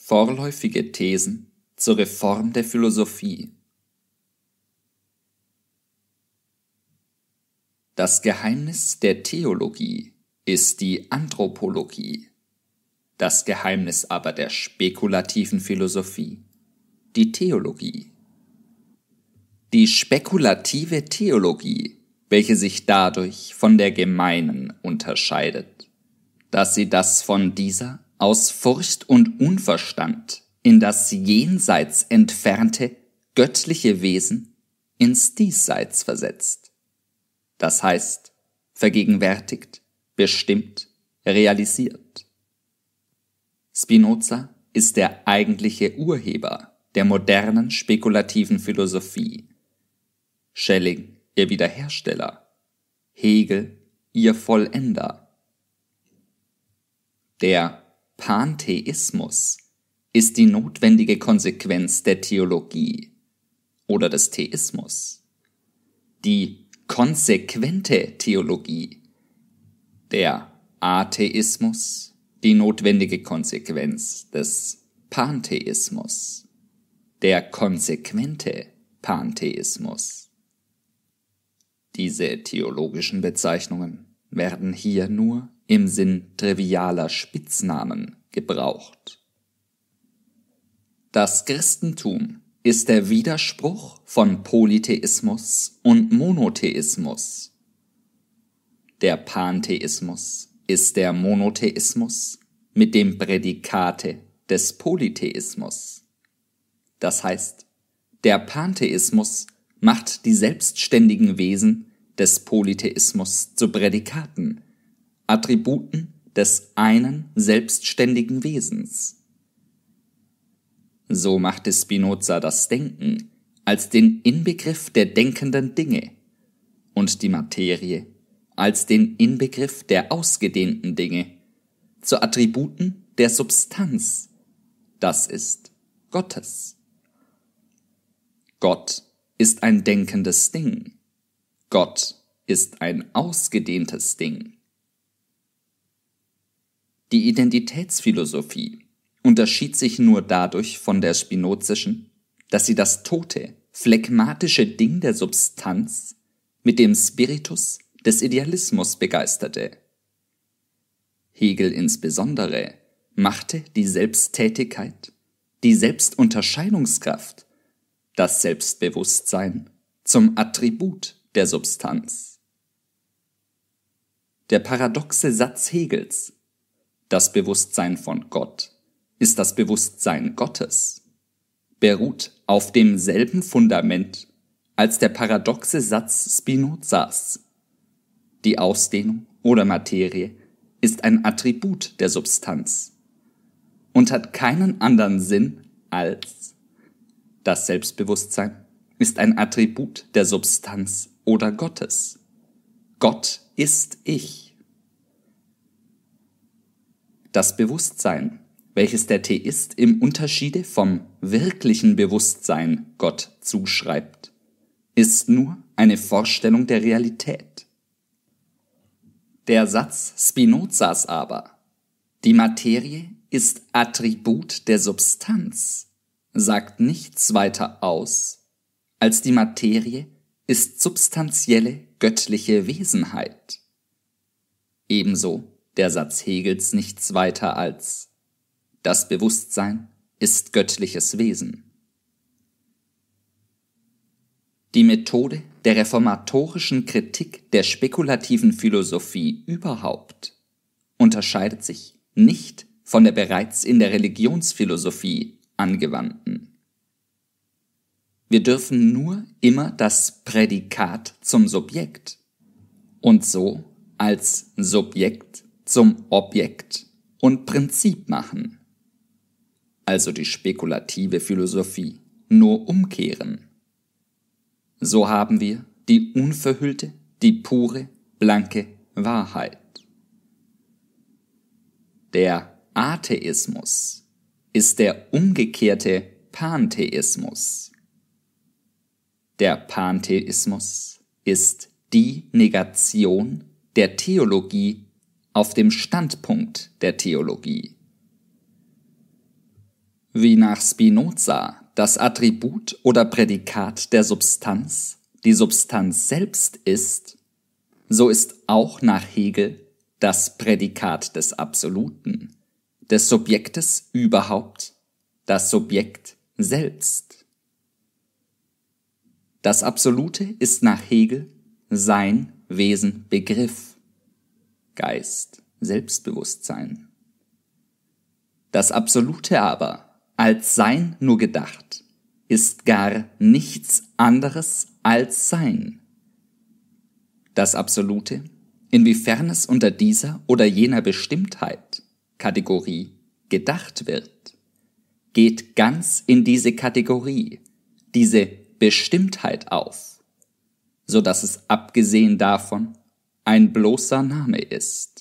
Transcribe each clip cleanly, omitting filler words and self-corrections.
Vorläufige Thesen zur Reform der Philosophie. Das Geheimnis der Theologie ist die Anthropologie, das Geheimnis aber der spekulativen Philosophie die Theologie. Die spekulative Theologie, welche sich dadurch von der gemeinen unterscheidet, dass sie das von dieser aus Furcht und Unverstand in das jenseits entfernte göttliche Wesen ins Diesseits versetzt. Das heißt, vergegenwärtigt, bestimmt, realisiert. Spinoza ist der eigentliche Urheber der modernen spekulativen Philosophie, Schelling ihr Wiederhersteller, Hegel ihr Vollender. Der Pantheismus ist die notwendige Konsequenz der Theologie oder des Theismus. Die konsequente Theologie, der Atheismus, die notwendige Konsequenz des Pantheismus, der konsequente Pantheismus. Diese theologischen Bezeichnungen werden hier nur im Sinn trivialer Spitznamen gebraucht. Das Christentum ist der Widerspruch von Polytheismus und Monotheismus. Der Pantheismus ist der Monotheismus mit dem Prädikate des Polytheismus. Das heißt, der Pantheismus macht die selbstständigen Wesen des Polytheismus zu Prädikaten, Attributen des einen selbstständigen Wesens. So machte Spinoza das Denken als den Inbegriff der denkenden Dinge und die Materie als den Inbegriff der ausgedehnten Dinge zu Attributen der Substanz, das ist Gottes. Gott ist ein denkendes Ding. Gott ist ein ausgedehntes Ding. Die Identitätsphilosophie unterschied sich nur dadurch von der spinozischen, dass sie das tote, phlegmatische Ding der Substanz mit dem Spiritus des Idealismus begeisterte. Hegel insbesondere machte die Selbsttätigkeit, die Selbstunterscheidungskraft, das Selbstbewusstsein zum Attribut der Substanz. Der paradoxe Satz Hegels, das Bewusstsein von Gott ist das Bewusstsein Gottes, beruht auf demselben Fundament als der paradoxe Satz Spinozas. Die Ausdehnung oder Materie ist ein Attribut der Substanz und hat keinen anderen Sinn als das Selbstbewusstsein ist ein Attribut der Substanz oder Gottes. Gott ist ich. Das Bewusstsein, welches der Theist im Unterschiede vom wirklichen Bewusstsein Gott zuschreibt, ist nur eine Vorstellung der Realität. Der Satz Spinozas aber, die Materie ist Attribut der Substanz, sagt nichts weiter aus, als die Materie ist substanzielle göttliche Wesenheit. Ebenso der Satz Hegels nichts weiter als das Bewusstsein ist göttliches Wesen. Die Methode der reformatorischen Kritik der spekulativen Philosophie überhaupt unterscheidet sich nicht von der bereits in der Religionsphilosophie angewandten. Wir dürfen nur immer das Prädikat zum Subjekt und so als Subjekt zum Objekt und Prinzip machen, also die spekulative Philosophie nur umkehren. So haben wir die unverhüllte, die pure, blanke Wahrheit. Der Atheismus ist der umgekehrte Pantheismus. Der Pantheismus ist die Negation der Theologie auf dem Standpunkt der Theologie. Wie nach Spinoza das Attribut oder Prädikat der Substanz die Substanz selbst ist, so ist auch nach Hegel das Prädikat des Absoluten, des Subjektes überhaupt, das Subjekt selbst. Das Absolute ist nach Hegel Sein, Wesen, Begriff, Geist, Selbstbewusstsein. Das Absolute aber, als Sein nur gedacht, ist gar nichts anderes als Sein. Das Absolute, inwiefern es unter dieser oder jener Bestimmtheit, Kategorie, gedacht wird, geht ganz in diese Kategorie, diese Bestimmtheit auf, so dass es abgesehen davon ein bloßer Name ist.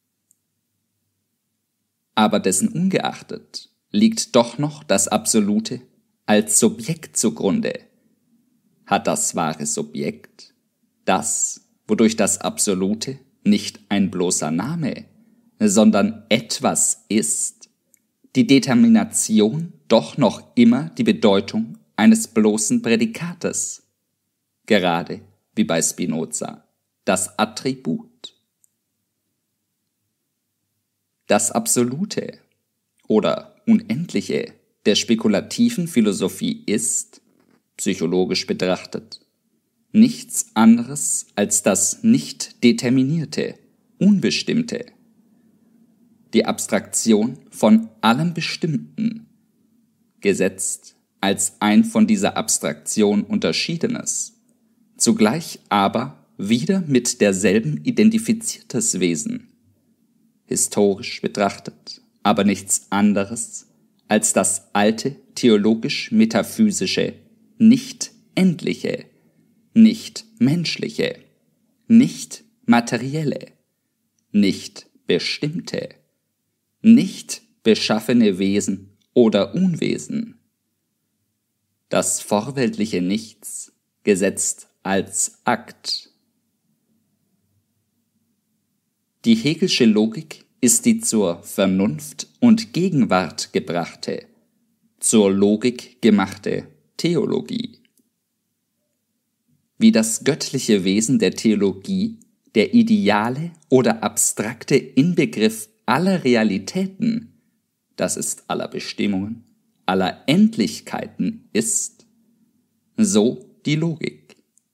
Aber dessen ungeachtet liegt doch noch das Absolute als Subjekt zugrunde. Hat das wahre Subjekt, das, wodurch das Absolute nicht ein bloßer Name, sondern etwas ist, die Determination doch noch immer die Bedeutung eines bloßen Prädikates, gerade wie bei Spinoza, das Attribut. Das Absolute oder Unendliche der spekulativen Philosophie ist, psychologisch betrachtet, nichts anderes als das nicht determinierte, Unbestimmte, die Abstraktion von allem Bestimmten, gesetzt als ein von dieser Abstraktion unterschiedenes, zugleich aber wieder mit derselben identifiziertes Wesen, historisch betrachtet, aber nichts anderes als das alte theologisch-metaphysische, nicht endliche, nicht menschliche, nicht materielle, nicht bestimmte, nicht beschaffene Wesen oder Unwesen. Das vorweltliche Nichts gesetzt als Akt. Die Hegelsche Logik ist die zur Vernunft und Gegenwart gebrachte, zur Logik gemachte Theologie. Wie das göttliche Wesen der Theologie der ideale oder abstrakte Inbegriff aller Realitäten, das ist aller Bestimmungen, aller Endlichkeiten ist, so die Logik.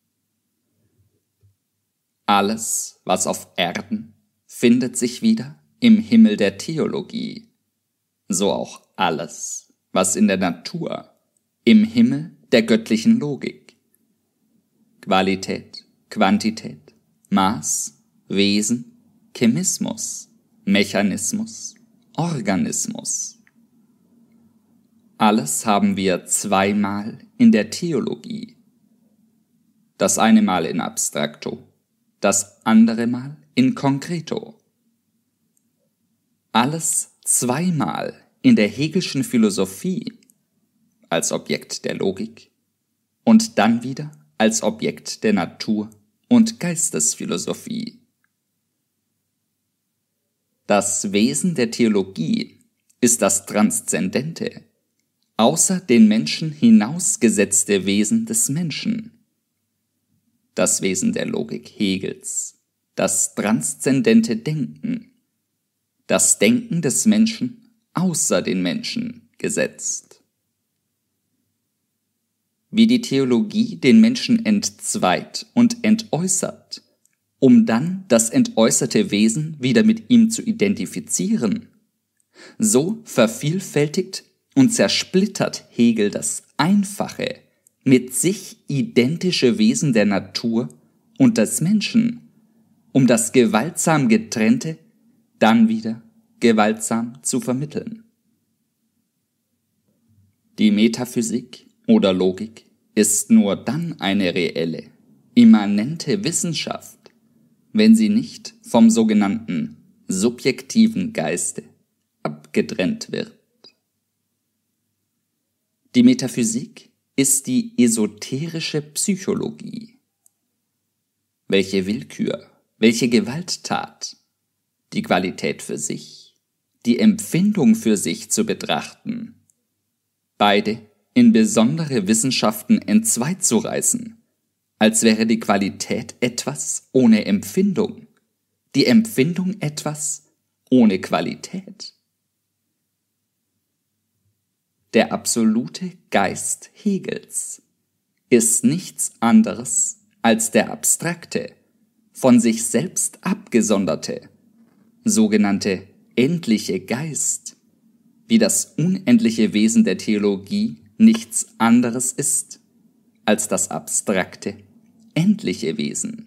Alles, was auf Erden, findet sich wieder im Himmel der Theologie, so auch alles, was in der Natur, im Himmel der göttlichen Logik. Qualität, Quantität, Maß, Wesen, Chemismus, Mechanismus, Organismus. Alles haben wir zweimal in der Theologie. Das eine Mal in Abstrakto, das andere Mal in Concreto. Alles zweimal in der Hegelschen Philosophie als Objekt der Logik und dann wieder als Objekt der Natur- und Geistesphilosophie. Das Wesen der Theologie ist das transzendente, außer den Menschen hinausgesetzte Wesen des Menschen. Das Wesen der Logik Hegels, das transzendente Denken, das Denken des Menschen außer den Menschen gesetzt. Wie die Theologie den Menschen entzweit und entäußert, um dann das entäußerte Wesen wieder mit ihm zu identifizieren, so vervielfältigt und zersplittert Hegel das einfache, mit sich identische Wesen der Natur und des Menschen, um das gewaltsam Getrennte dann wieder gewaltsam zu vermitteln. Die Metaphysik oder Logik ist nur dann eine reelle, immanente Wissenschaft, wenn sie nicht vom sogenannten subjektiven Geiste abgetrennt wird. Die Metaphysik ist die esoterische Psychologie. Welche Willkür, welche Gewalttat, die Qualität für sich, die Empfindung für sich zu betrachten, beide in besondere Wissenschaften entzweizureißen, als wäre die Qualität etwas ohne Empfindung, die Empfindung etwas ohne Qualität. Der absolute Geist Hegels ist nichts anderes als der abstrakte, von sich selbst abgesonderte, sogenannte endliche Geist, wie das unendliche Wesen der Theologie nichts anderes ist als das abstrakte, endliche Wesen.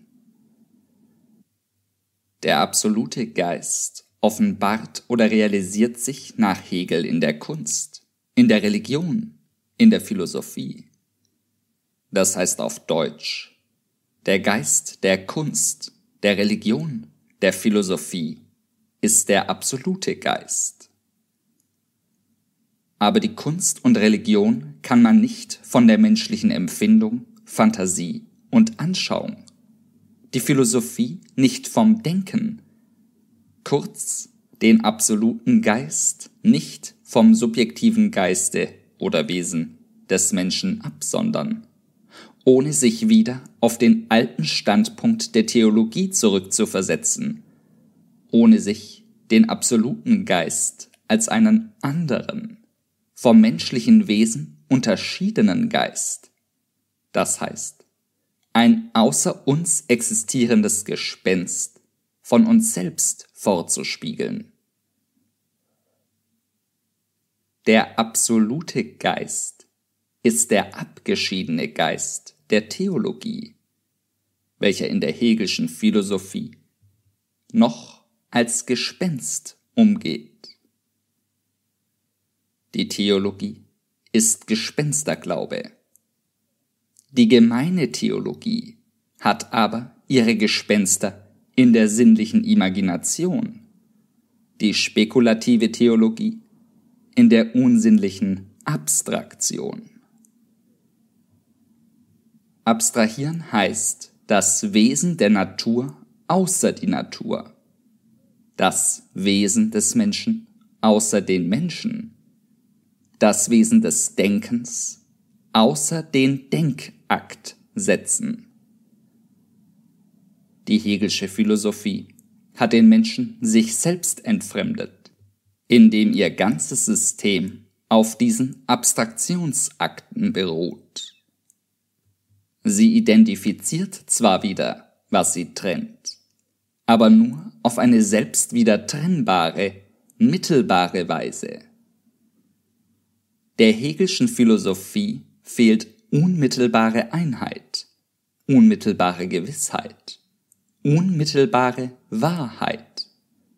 Der absolute Geist offenbart oder realisiert sich nach Hegel in der Kunst, in der Religion, in der Philosophie. Das heißt auf Deutsch, der Geist der Kunst, der Religion, der Philosophie ist der absolute Geist. Aber die Kunst und Religion kann man nicht von der menschlichen Empfindung, Fantasie und Anschauung, die Philosophie nicht vom Denken, kurz den absoluten Geist nicht vom subjektiven Geiste oder Wesen des Menschen absondern, ohne sich wieder auf den alten Standpunkt der Theologie zurückzuversetzen, ohne sich den absoluten Geist als einen anderen, vom menschlichen Wesen unterschiedenen Geist, das heißt, ein außer uns existierendes Gespenst von uns selbst vorzuspiegeln. Der absolute Geist ist der abgeschiedene Geist der Theologie, welcher in der Hegelschen Philosophie noch als Gespenst umgeht. Die Theologie ist Gespensterglaube. Die gemeine Theologie hat aber ihre Gespenster in der sinnlichen Imagination, die spekulative Theologie in der unsinnlichen Abstraktion. Abstrahieren heißt das Wesen der Natur außer die Natur, das Wesen des Menschen außer den Menschen, das Wesen des Denkens außer den Denkakt setzen. Die Hegelsche Philosophie hat den Menschen sich selbst entfremdet, indem ihr ganzes System auf diesen Abstraktionsakten beruht. Sie identifiziert zwar wieder, was sie trennt, aber nur auf eine selbst wieder trennbare, mittelbare Weise. Der Hegelschen Philosophie fehlt unmittelbare Einheit, unmittelbare Gewissheit, unmittelbare Wahrheit.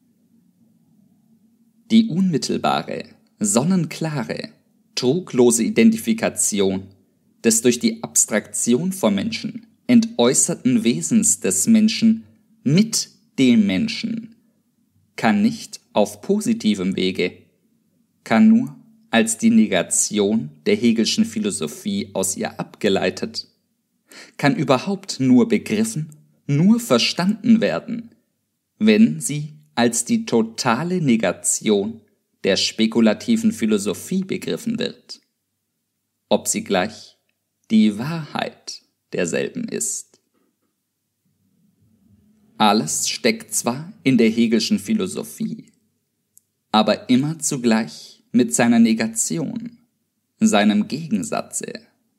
Die unmittelbare, sonnenklare, truglose Identifikation des durch die Abstraktion vom Menschen entäußerten Wesens des Menschen mit dem Menschen kann nicht auf positivem Wege, kann nur als die Negation der Hegelschen Philosophie aus ihr abgeleitet, kann überhaupt nur begriffen, nur verstanden werden, wenn sie als die totale Negation der spekulativen Philosophie begriffen wird, ob sie gleich die Wahrheit derselben ist. Alles steckt zwar in der Hegelschen Philosophie, aber immer zugleich mit seiner Negation, seinem Gegensatze.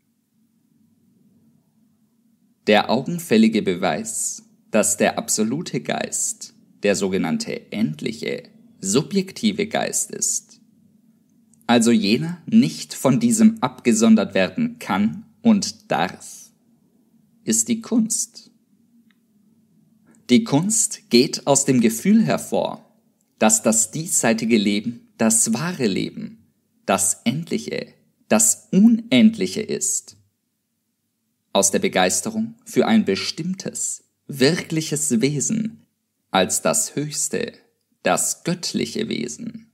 Der augenfällige Beweis, dass der absolute Geist, der sogenannte endliche, subjektive Geist ist, also jener nicht von diesem abgesondert werden kann und darf, ist die Kunst. Die Kunst geht aus dem Gefühl hervor, dass das diesseitige Leben das wahre Leben, das Endliche, das Unendliche ist. Aus der Begeisterung für ein bestimmtes, wirkliches Wesen als das höchste, das göttliche Wesen.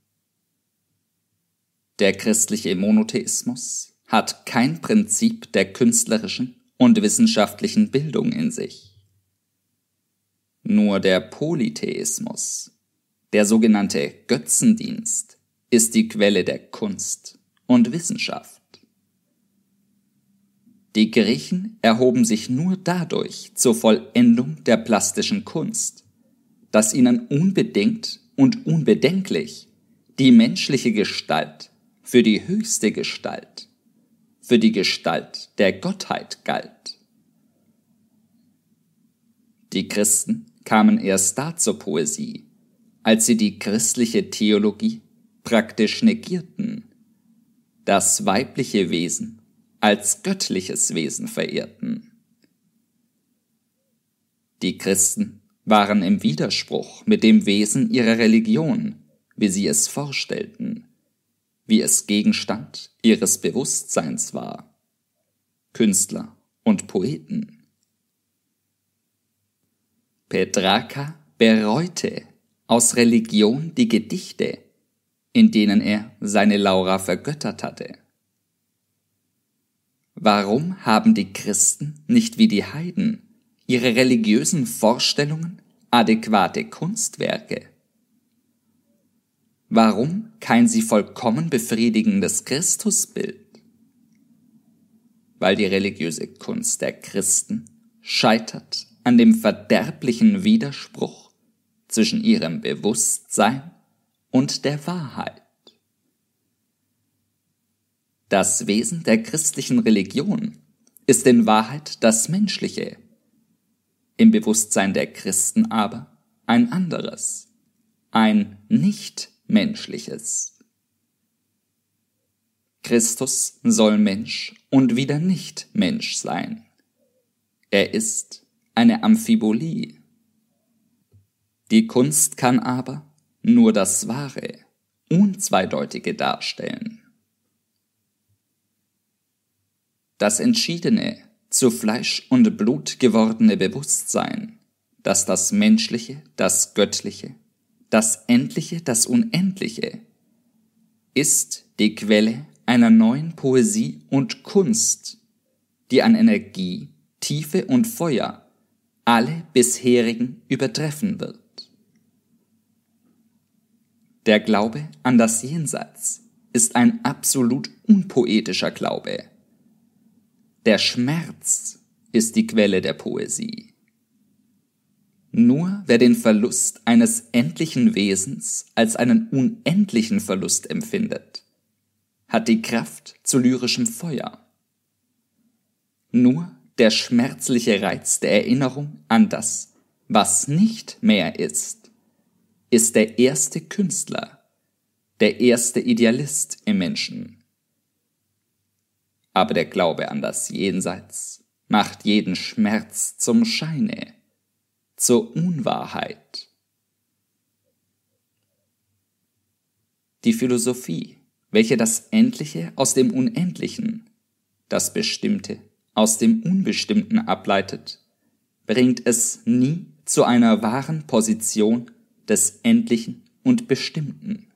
Der christliche Monotheismus hat kein Prinzip der künstlerischen und wissenschaftlichen Bildung in sich. Nur der Polytheismus, der sogenannte Götzendienst, ist die Quelle der Kunst und Wissenschaft. Die Griechen erhoben sich nur dadurch zur Vollendung der plastischen Kunst, dass ihnen unbedingt und unbedenklich die menschliche Gestalt für die höchste Gestalt, für die Gestalt der Gottheit galt. Die Christen kamen erst da zur Poesie, als sie die christliche Theologie praktisch negierten, das weibliche Wesen als göttliches Wesen verehrten. Die Christen waren im Widerspruch mit dem Wesen ihrer Religion, wie sie es vorstellten, wie es Gegenstand ihres Bewusstseins war. Künstler und Poeten. Petrarca bereute aus Religion die Gedichte, in denen er seine Laura vergöttert hatte. Warum haben die Christen nicht wie die Heiden ihre religiösen Vorstellungen adäquate Kunstwerke? Warum kein sie vollkommen befriedigendes Christusbild? Weil die religiöse Kunst der Christen scheitert an dem verderblichen Widerspruch zwischen ihrem Bewusstsein und der Wahrheit. Das Wesen der christlichen Religion ist in Wahrheit das Menschliche, im Bewusstsein der Christen aber ein anderes, ein nicht-menschliches. Christus soll Mensch und wieder nicht Mensch sein. Er ist eine Amphibolie. Die Kunst kann aber nur das Wahre, Unzweideutige darstellen. Das entschiedene, zu Fleisch und Blut gewordene Bewusstsein, dass das Menschliche, das Göttliche, das Endliche, das Unendliche, ist die Quelle einer neuen Poesie und Kunst, die an Energie, Tiefe und Feuer alle bisherigen übertreffen wird. Der Glaube an das Jenseits ist ein absolut unpoetischer Glaube. Der Schmerz ist die Quelle der Poesie. Nur wer den Verlust eines endlichen Wesens als einen unendlichen Verlust empfindet, hat die Kraft zu lyrischem Feuer. Nur der schmerzliche Reiz der Erinnerung an das, was nicht mehr ist der erste Künstler, der erste Idealist im Menschen. Aber der Glaube an das Jenseits macht jeden Schmerz zum Scheine, zur Unwahrheit. Die Philosophie, welche das Endliche aus dem Unendlichen, das Bestimmte aus dem Unbestimmten ableitet, bringt es nie zu einer wahren Position des Endlichen und Bestimmten.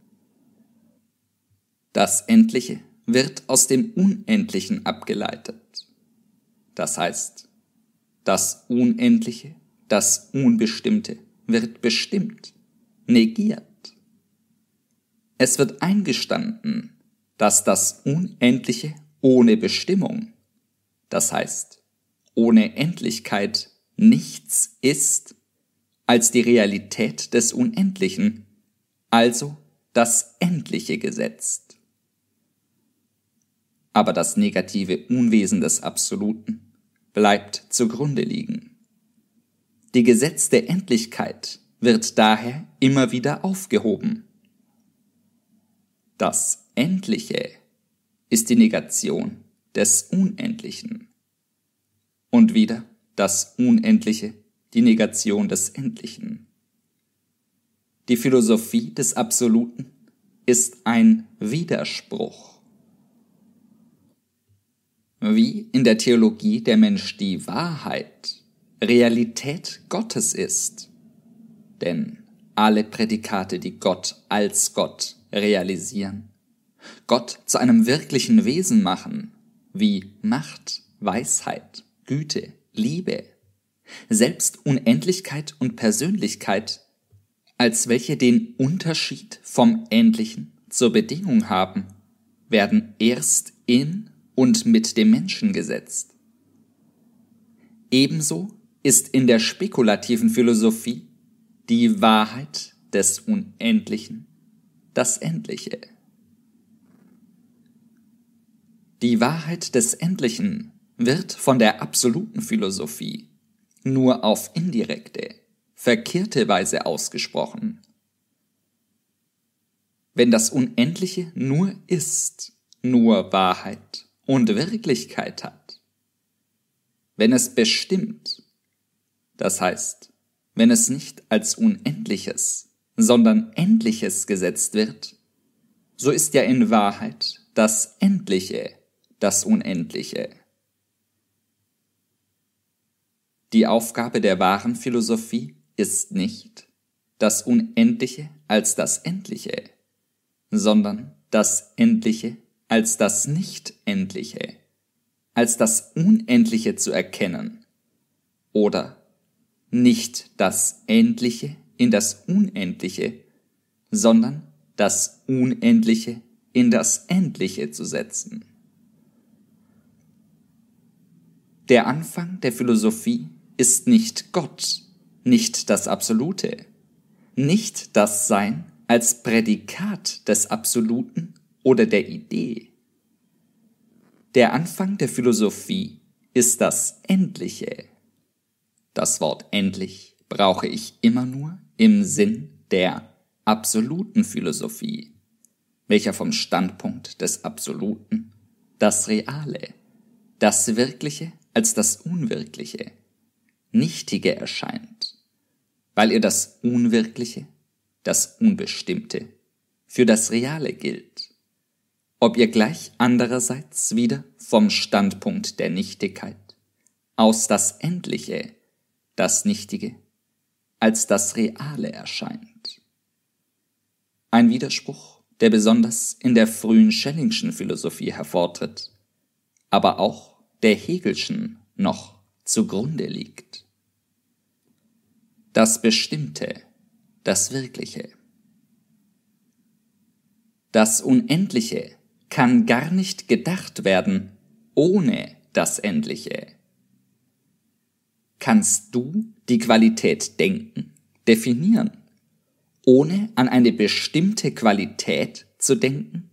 Das Endliche wird aus dem Unendlichen abgeleitet. Das heißt, das Unendliche, das Unbestimmte wird bestimmt, negiert. Es wird eingestanden, dass das Unendliche ohne Bestimmung, das heißt, ohne Endlichkeit nichts ist als die Realität des Unendlichen, also das Endliche gesetzt. Aber das negative Unwesen des Absoluten bleibt zugrunde liegen. Die gesetzte Endlichkeit wird daher immer wieder aufgehoben. Das Endliche ist die Negation des Unendlichen. Und wieder das Unendliche, die Negation des Endlichen. Die Philosophie des Absoluten ist ein Widerspruch. Wie in der Theologie der Mensch die Wahrheit, Realität Gottes ist, denn alle Prädikate, die Gott als Gott realisieren, Gott zu einem wirklichen Wesen machen, wie Macht, Weisheit, Güte, Liebe, selbst Unendlichkeit und Persönlichkeit, als welche den Unterschied vom Endlichen zur Bedingung haben, werden erst in und mit dem Menschen gesetzt. Ebenso ist in der spekulativen Philosophie die Wahrheit des Unendlichen das Endliche. Die Wahrheit des Endlichen wird von der absoluten Philosophie nur auf indirekte, verkehrte Weise ausgesprochen. Wenn das Unendliche nur ist, nur Wahrheit und Wirklichkeit hat, wenn es bestimmt, das heißt, wenn es nicht als Unendliches, sondern Endliches gesetzt wird, so ist ja in Wahrheit das Endliche das Unendliche. Die Aufgabe der wahren Philosophie ist nicht, das Unendliche als das Endliche, sondern das Endliche als das Nicht-Endliche, als das Unendliche zu erkennen oder nicht das Endliche in das Unendliche, sondern das Unendliche in das Endliche zu setzen. Der Anfang der Philosophie ist nicht Gott, nicht das Absolute, nicht das Sein als Prädikat des Absoluten oder der Idee. Der Anfang der Philosophie ist das Endliche. Das Wort endlich brauche ich immer nur im Sinn der absoluten Philosophie, welcher vom Standpunkt des Absoluten das Reale, das Wirkliche als das Unwirkliche, Nichtige erscheint, weil ihr das Unwirkliche, das Unbestimmte, für das Reale gilt, ob ihr gleich andererseits wieder vom Standpunkt der Nichtigkeit aus das Endliche, das Nichtige, als das Reale erscheint. Ein Widerspruch, der besonders in der frühen Schellingschen Philosophie hervortritt, aber auch der Hegelschen noch zugrunde liegt. Das Bestimmte, das Wirkliche. Das Unendliche kann gar nicht gedacht werden ohne das Endliche. Kannst du die Qualität denken, definieren, ohne an eine bestimmte Qualität zu denken?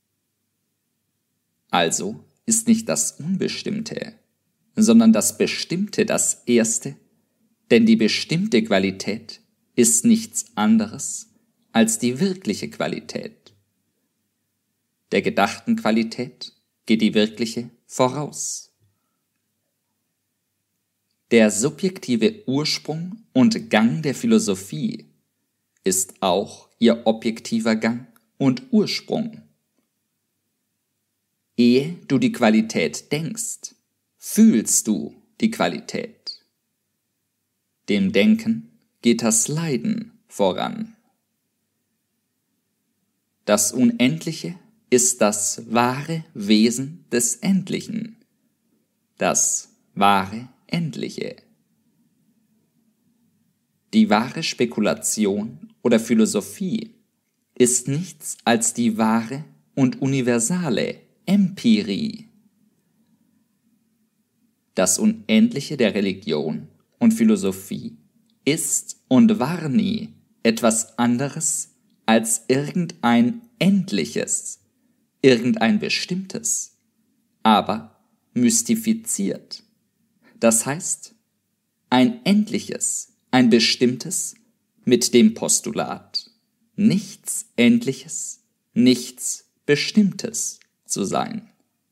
Also ist nicht das Unbestimmte, sondern das Bestimmte das Erste, denn die bestimmte Qualität ist nichts anderes als die wirkliche Qualität. Der gedachten Qualität geht die wirkliche voraus. Der subjektive Ursprung und Gang der Philosophie ist auch ihr objektiver Gang und Ursprung. Ehe du die Qualität denkst, fühlst du die Qualität. Dem Denken geht das Leiden voran. Das Unendliche ist das wahre Wesen des Endlichen, das wahre Endliche. Die wahre Spekulation oder Philosophie ist nichts als die wahre und universale Empirie. Das Unendliche der Religion und Philosophie ist und war nie etwas anderes als irgendein Endliches, irgendein Bestimmtes, aber mystifiziert. Das heißt, ein Endliches, ein Bestimmtes mit dem Postulat, nichts Endliches, nichts Bestimmtes zu sein.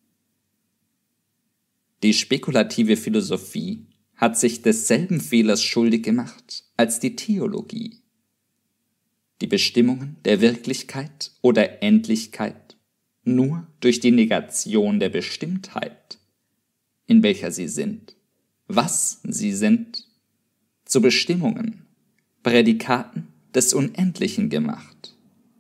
Die spekulative Philosophie hat sich desselben Fehlers schuldig gemacht als die Theologie. Die Bestimmungen der Wirklichkeit oder Endlichkeit nur durch die Negation der Bestimmtheit, in welcher sie sind, was sie sind, zu Bestimmungen, Prädikaten des Unendlichen gemacht.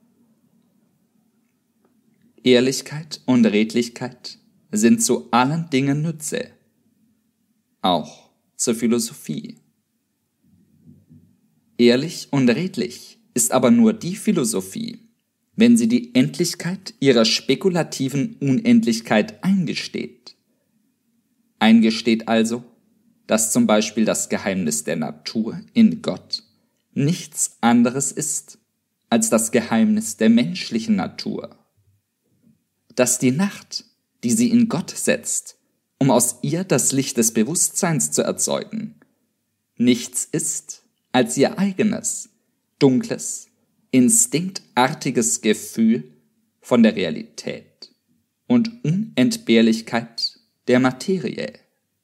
Ehrlichkeit und Redlichkeit sind zu allen Dingen Nütze, auch zur Philosophie. Ehrlich und redlich ist aber nur die Philosophie, wenn sie die Endlichkeit ihrer spekulativen Unendlichkeit eingesteht. Eingesteht also, dass zum Beispiel das Geheimnis der Natur in Gott nichts anderes ist als das Geheimnis der menschlichen Natur. Dass die Nacht, die sie in Gott setzt, um aus ihr das Licht des Bewusstseins zu erzeugen, nichts ist als ihr eigenes, dunkles, instinktartiges Gefühl von der Realität und Unentbehrlichkeit der Materie.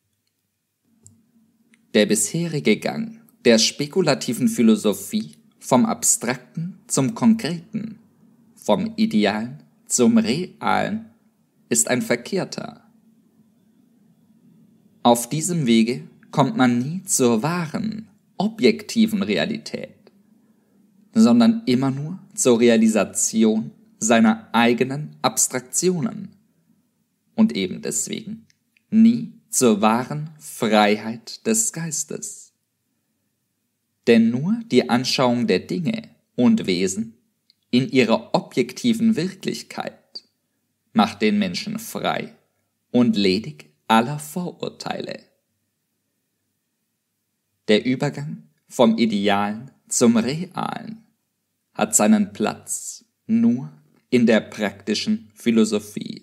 Der bisherige Gang der spekulativen Philosophie vom Abstrakten zum Konkreten, vom Idealen zum Realen, ist ein verkehrter. Auf diesem Wege kommt man nie zur wahren, objektiven Realität, sondern immer nur zur Realisation seiner eigenen Abstraktionen und eben deswegen nie zur wahren Freiheit des Geistes. Denn nur die Anschauung der Dinge und Wesen in ihrer objektiven Wirklichkeit macht den Menschen frei und ledig aller Vorurteile. Der Übergang vom Idealen zum Realen hat seinen Platz nur in der praktischen Philosophie.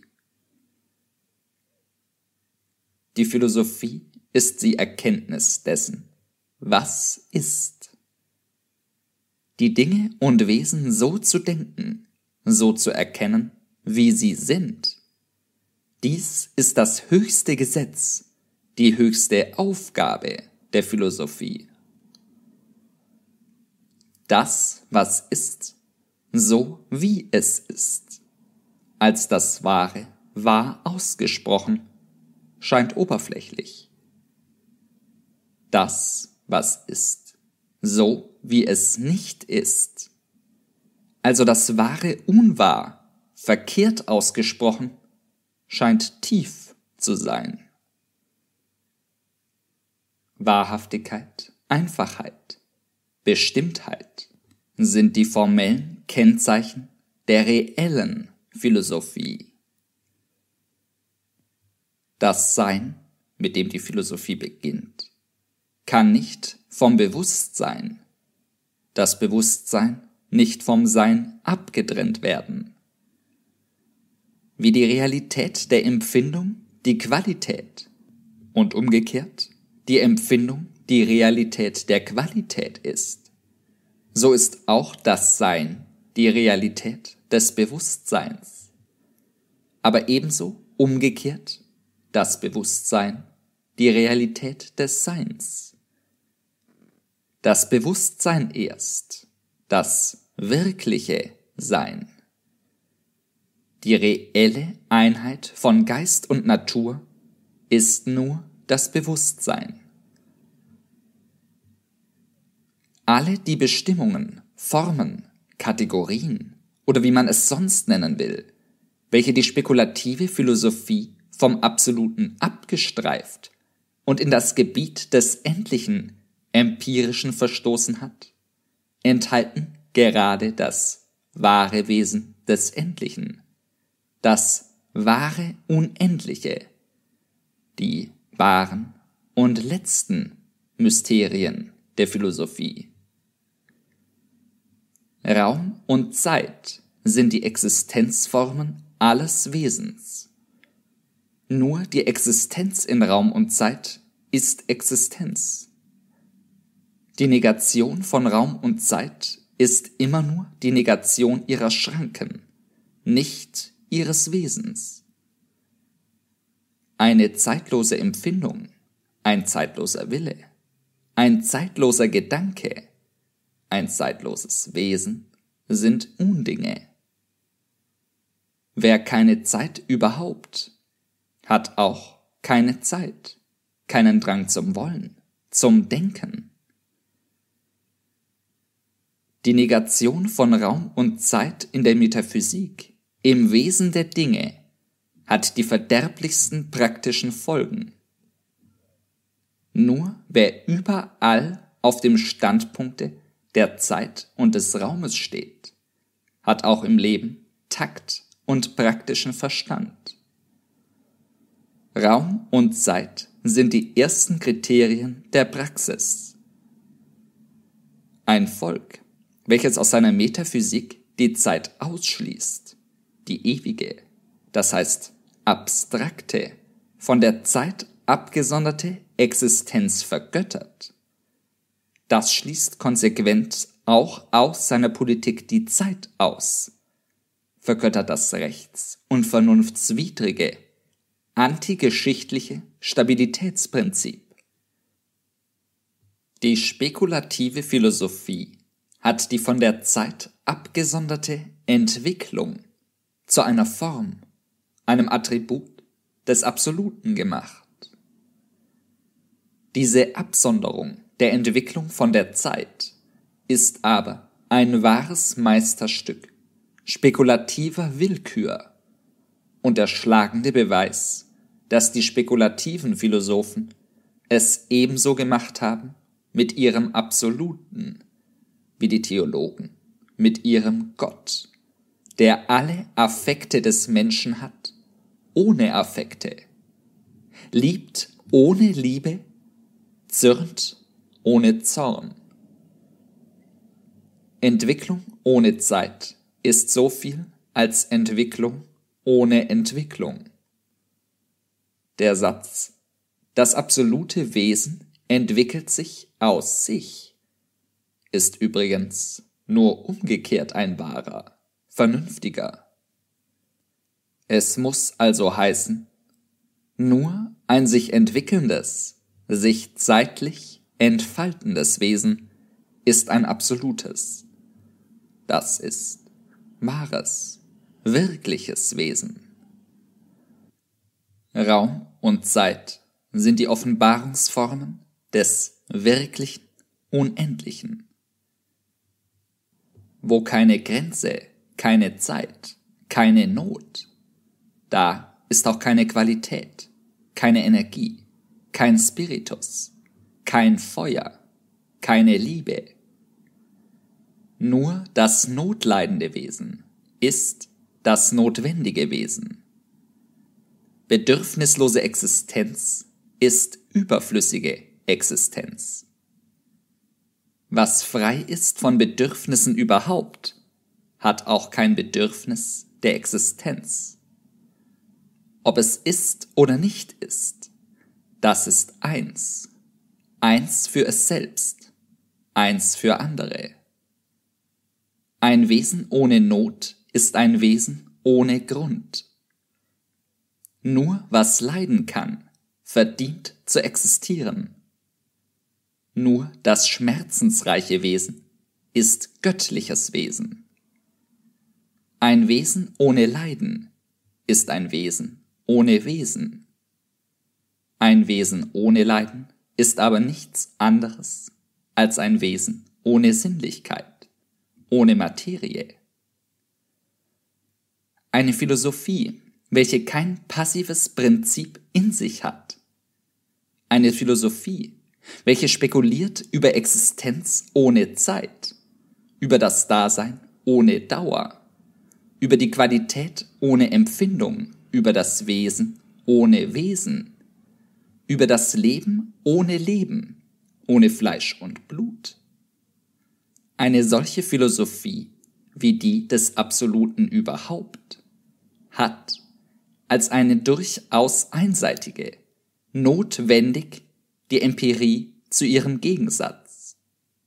Die Philosophie ist die Erkenntnis dessen, was ist. Die Dinge und Wesen so zu denken, so zu erkennen, wie sie sind. Dies ist das höchste Gesetz, die höchste Aufgabe der Philosophie. Das, was ist, so wie es ist, als das Wahre wahr ausgesprochen, scheint oberflächlich. Das, was ist, so wie es nicht ist, also das Wahre unwahr, verkehrt ausgesprochen, scheint tief zu sein. Wahrhaftigkeit, Einfachheit, Bestimmtheit sind die formellen Kennzeichen der reellen Philosophie. Das Sein, mit dem die Philosophie beginnt, kann nicht vom Bewusstsein, das Bewusstsein nicht vom Sein abgetrennt werden. Wie die Realität der Empfindung die Qualität und umgekehrt die Empfindung die Realität der Qualität ist, so ist auch das Sein die Realität des Bewusstseins. Aber ebenso umgekehrt das Bewusstsein die Realität des Seins. Das Bewusstsein erst, das wirkliche Sein. Die reelle Einheit von Geist und Natur ist nur das Bewusstsein. Alle die Bestimmungen, Formen, Kategorien oder wie man es sonst nennen will, welche die spekulative Philosophie vom Absoluten abgestreift und in das Gebiet des Endlichen, Empirischen verstoßen hat, enthalten gerade das wahre Wesen des Endlichen, das wahre Unendliche, die wahren und letzten Mysterien der Philosophie. Raum und Zeit sind die Existenzformen alles Wesens. Nur die Existenz in Raum und Zeit ist Existenz. Die Negation von Raum und Zeit ist immer nur die Negation ihrer Schranken, nicht ihres Wesens. Eine zeitlose Empfindung, ein zeitloser Wille, ein zeitloser Gedanke, ein zeitloses Wesen sind Undinge. Wer keine Zeit überhaupt, hat auch keine Zeit, keinen Drang zum Wollen, zum Denken. Die Negation von Raum und Zeit in der Metaphysik, im Wesen der Dinge, hat die verderblichsten praktischen Folgen. Nur wer überall auf dem Standpunkte der Zeit und des Raumes steht, hat auch im Leben Takt und praktischen Verstand. Raum und Zeit sind die ersten Kriterien der Praxis. Ein Volk, welches aus seiner Metaphysik die Zeit ausschließt, die ewige, das heißt abstrakte, von der Zeit abgesonderte Existenz vergöttert, das schließt konsequent auch aus seiner Politik die Zeit aus, vergöttert das rechts- und vernunftswidrige, antigeschichtliche Stabilitätsprinzip. Die spekulative Philosophie hat die von der Zeit abgesonderte Entwicklung zu einer Form, einem Attribut des Absoluten gemacht. Diese Absonderung der Entwicklung von der Zeit ist aber ein wahres Meisterstück spekulativer Willkür und der schlagende Beweis, dass die spekulativen Philosophen es ebenso gemacht haben mit ihrem Absoluten wie die Theologen mit ihrem Gott, der alle Affekte des Menschen hat, ohne Affekte, liebt ohne Liebe, zürnt ohne Zorn. Entwicklung ohne Zeit ist so viel als Entwicklung ohne Entwicklung. Der Satz, das absolute Wesen entwickelt sich aus sich, ist übrigens nur umgekehrt ein wahrer, vernünftiger. Es muss also heißen, nur ein sich entwickelndes, sich zeitlich entfaltendes Wesen ist ein absolutes. Das ist wahres, wirkliches Wesen. Raum und Zeit sind die Offenbarungsformen des wirklichen Unendlichen. Wo keine Grenze, keine Zeit, keine Not, da ist auch keine Qualität, keine Energie, kein Spiritus, kein Feuer, keine Liebe. Nur das notleidende Wesen ist das notwendige Wesen. Bedürfnislose Existenz ist überflüssige Existenz. Was frei ist von Bedürfnissen überhaupt, hat auch kein Bedürfnis der Existenz. Ob es ist oder nicht ist, das ist eins. Eins für es selbst, eins für andere. Ein Wesen ohne Not ist ein Wesen ohne Grund. Nur was leiden kann, verdient zu existieren. Nur das schmerzensreiche Wesen ist göttliches Wesen. Ein Wesen ohne Leiden ist ein Wesen ohne Wesen. Ein Wesen ohne Leiden ist aber nichts anderes als ein Wesen ohne Sinnlichkeit, ohne Materie. Eine Philosophie, welche kein passives Prinzip in sich hat. Eine Philosophie, welche spekuliert über Existenz ohne Zeit, über das Dasein ohne Dauer, über die Qualität ohne Empfindung, über das Wesen ohne Wesen, über das Leben ohne Leben, ohne Fleisch und Blut. Eine solche Philosophie wie die des Absoluten überhaupt hat als eine durchaus einseitige, notwendig die Empirie zu ihrem Gegensatz.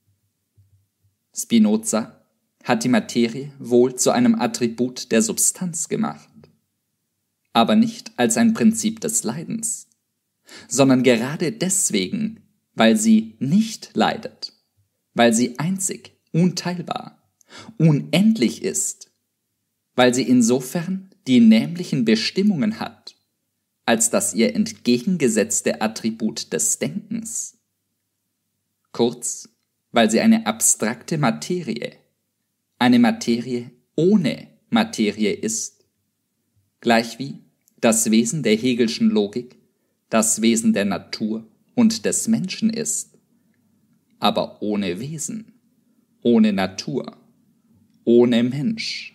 Spinoza hat die Materie wohl zu einem Attribut der Substanz gemacht, aber nicht als ein Prinzip des Leidens, sondern gerade deswegen, weil sie nicht leidet, weil sie einzig, unteilbar, unendlich ist, weil sie insofern die nämlichen Bestimmungen hat, als das ihr entgegengesetzte Attribut des Denkens. Kurz, weil sie eine abstrakte Materie, eine Materie ohne Materie ist, gleichwie das Wesen der Hegelschen Logik das Wesen der Natur und des Menschen ist, aber ohne Wesen, ohne Natur, ohne Mensch.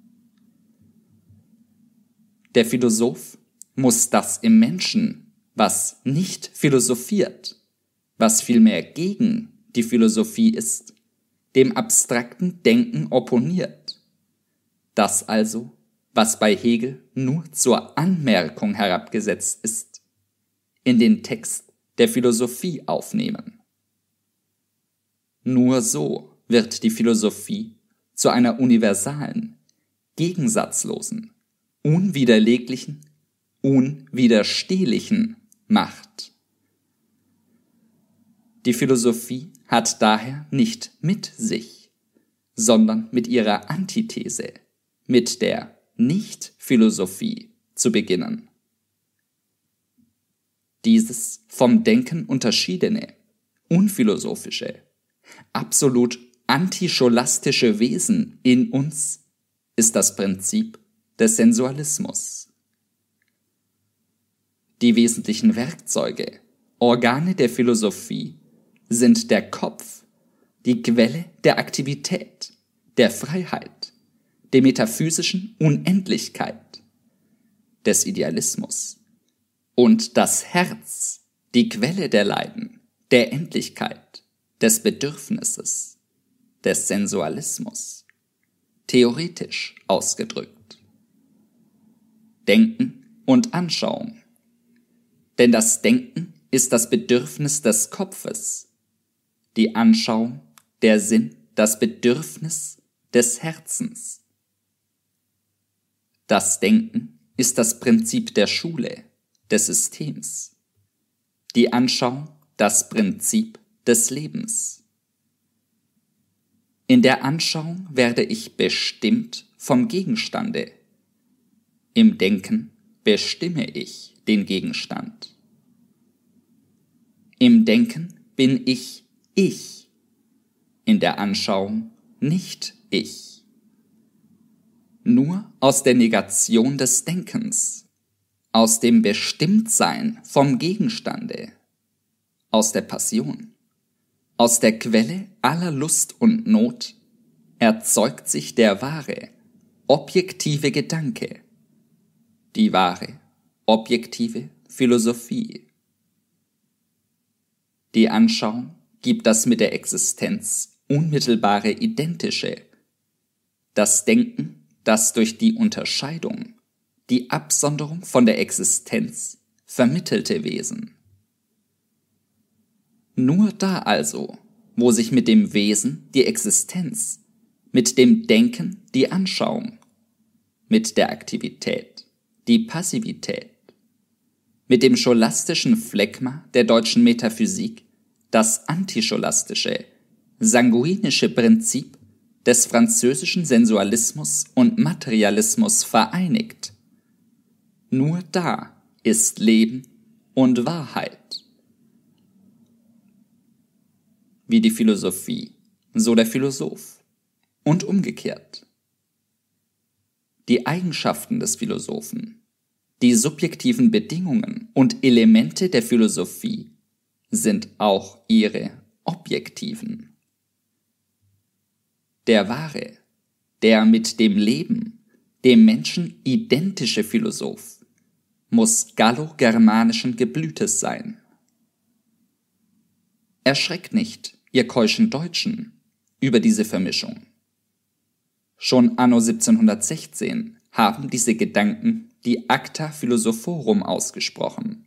Der Philosoph muss das im Menschen, was nicht philosophiert, was vielmehr gegen die Philosophie ist, dem abstrakten Denken opponiert, das also, was bei Hegel nur zur Anmerkung herabgesetzt ist, in den Text der Philosophie aufnehmen. Nur so wird die Philosophie zu einer universalen, gegensatzlosen, unwiderleglichen, unwiderstehlichen Macht. Die Philosophie hat daher nicht mit sich, sondern mit ihrer Antithese, mit der Nicht-Philosophie zu beginnen. Dieses vom Denken unterschiedene, unphilosophische, absolut antischolastische Wesen in uns ist das Prinzip des Sensualismus. Die wesentlichen Werkzeuge, Organe der Philosophie sind der Kopf, die Quelle der Aktivität, der Freiheit, der metaphysischen Unendlichkeit, des Idealismus und das Herz, die Quelle der Leiden, der Endlichkeit, des Bedürfnisses, des Sensualismus, theoretisch ausgedrückt. Denken und Anschauung. Denn das Denken ist das Bedürfnis des Kopfes, die Anschauung, der Sinn, das Bedürfnis des Herzens. Das Denken ist das Prinzip der Schule, des Systems, die Anschauung, das Prinzip des Lebens. In der Anschauung werde ich bestimmt vom Gegenstande. Im Denken bestimme ich den Gegenstand. Im Denken bin ich. In der Anschauung nicht ich. Nur aus der Negation des Denkens, aus dem Bestimmtsein vom Gegenstande, aus der Passion, aus der Quelle aller Lust und Not erzeugt sich der wahre, objektive Gedanke, die wahre, objektive Philosophie. Die Anschauung gibt das mit der Existenz unmittelbare Identische, das Denken, das durch die Unterscheidung, die Absonderung von der Existenz vermittelte Wesen. Nur da also, wo sich mit dem Wesen die Existenz, mit dem Denken die Anschauung, mit der Aktivität die Passivität, mit dem scholastischen Phlegma der deutschen Metaphysik das antischolastische, sanguinische Prinzip des französischen Sensualismus und Materialismus vereinigt. Nur da ist Leben und Wahrheit. Wie die Philosophie, so der Philosoph und umgekehrt. Die Eigenschaften des Philosophen, die subjektiven Bedingungen und Elemente der Philosophie sind auch ihre objektiven. Der wahre, der mit dem Leben, dem Menschen identische Philosoph muss gallo-germanischen Geblütes sein. Erschreckt nicht, ihr keuschen Deutschen, über diese Vermischung. Schon anno 1716 haben diese Gedanken die Acta Philosophorum ausgesprochen.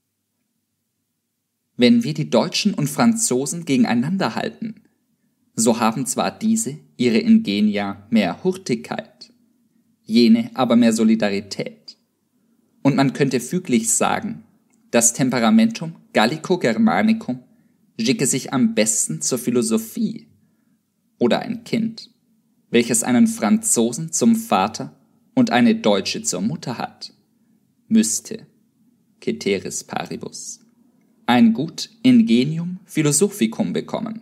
Wenn wir die Deutschen und Franzosen gegeneinander halten, so haben zwar diese ihre Ingenia mehr Hurtigkeit, jene aber mehr Solidarität. Und man könnte füglich sagen, das Temperamentum Gallico-Germanicum schicke sich am besten zur Philosophie. Oder ein Kind, welches einen Franzosen zum Vater und eine Deutsche zur Mutter hat, müsste, ceteris paribus, ein gut Ingenium Philosophicum bekommen.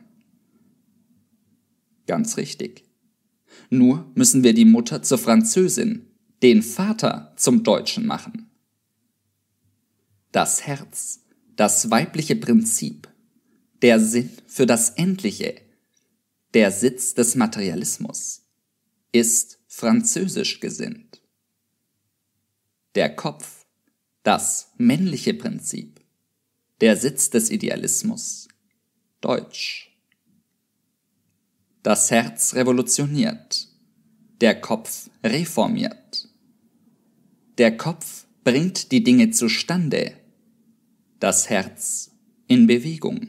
Ganz richtig. Nur müssen wir die Mutter zur Französin, den Vater zum Deutschen machen. Das Herz, das weibliche Prinzip, der Sinn für das Endliche, der Sitz des Materialismus, ist französisch gesinnt. Der Kopf, das männliche Prinzip, der Sitz des Idealismus, deutsch. Das Herz revolutioniert, der Kopf reformiert. Der Kopf bringt die Dinge zustande, das Herz in Bewegung.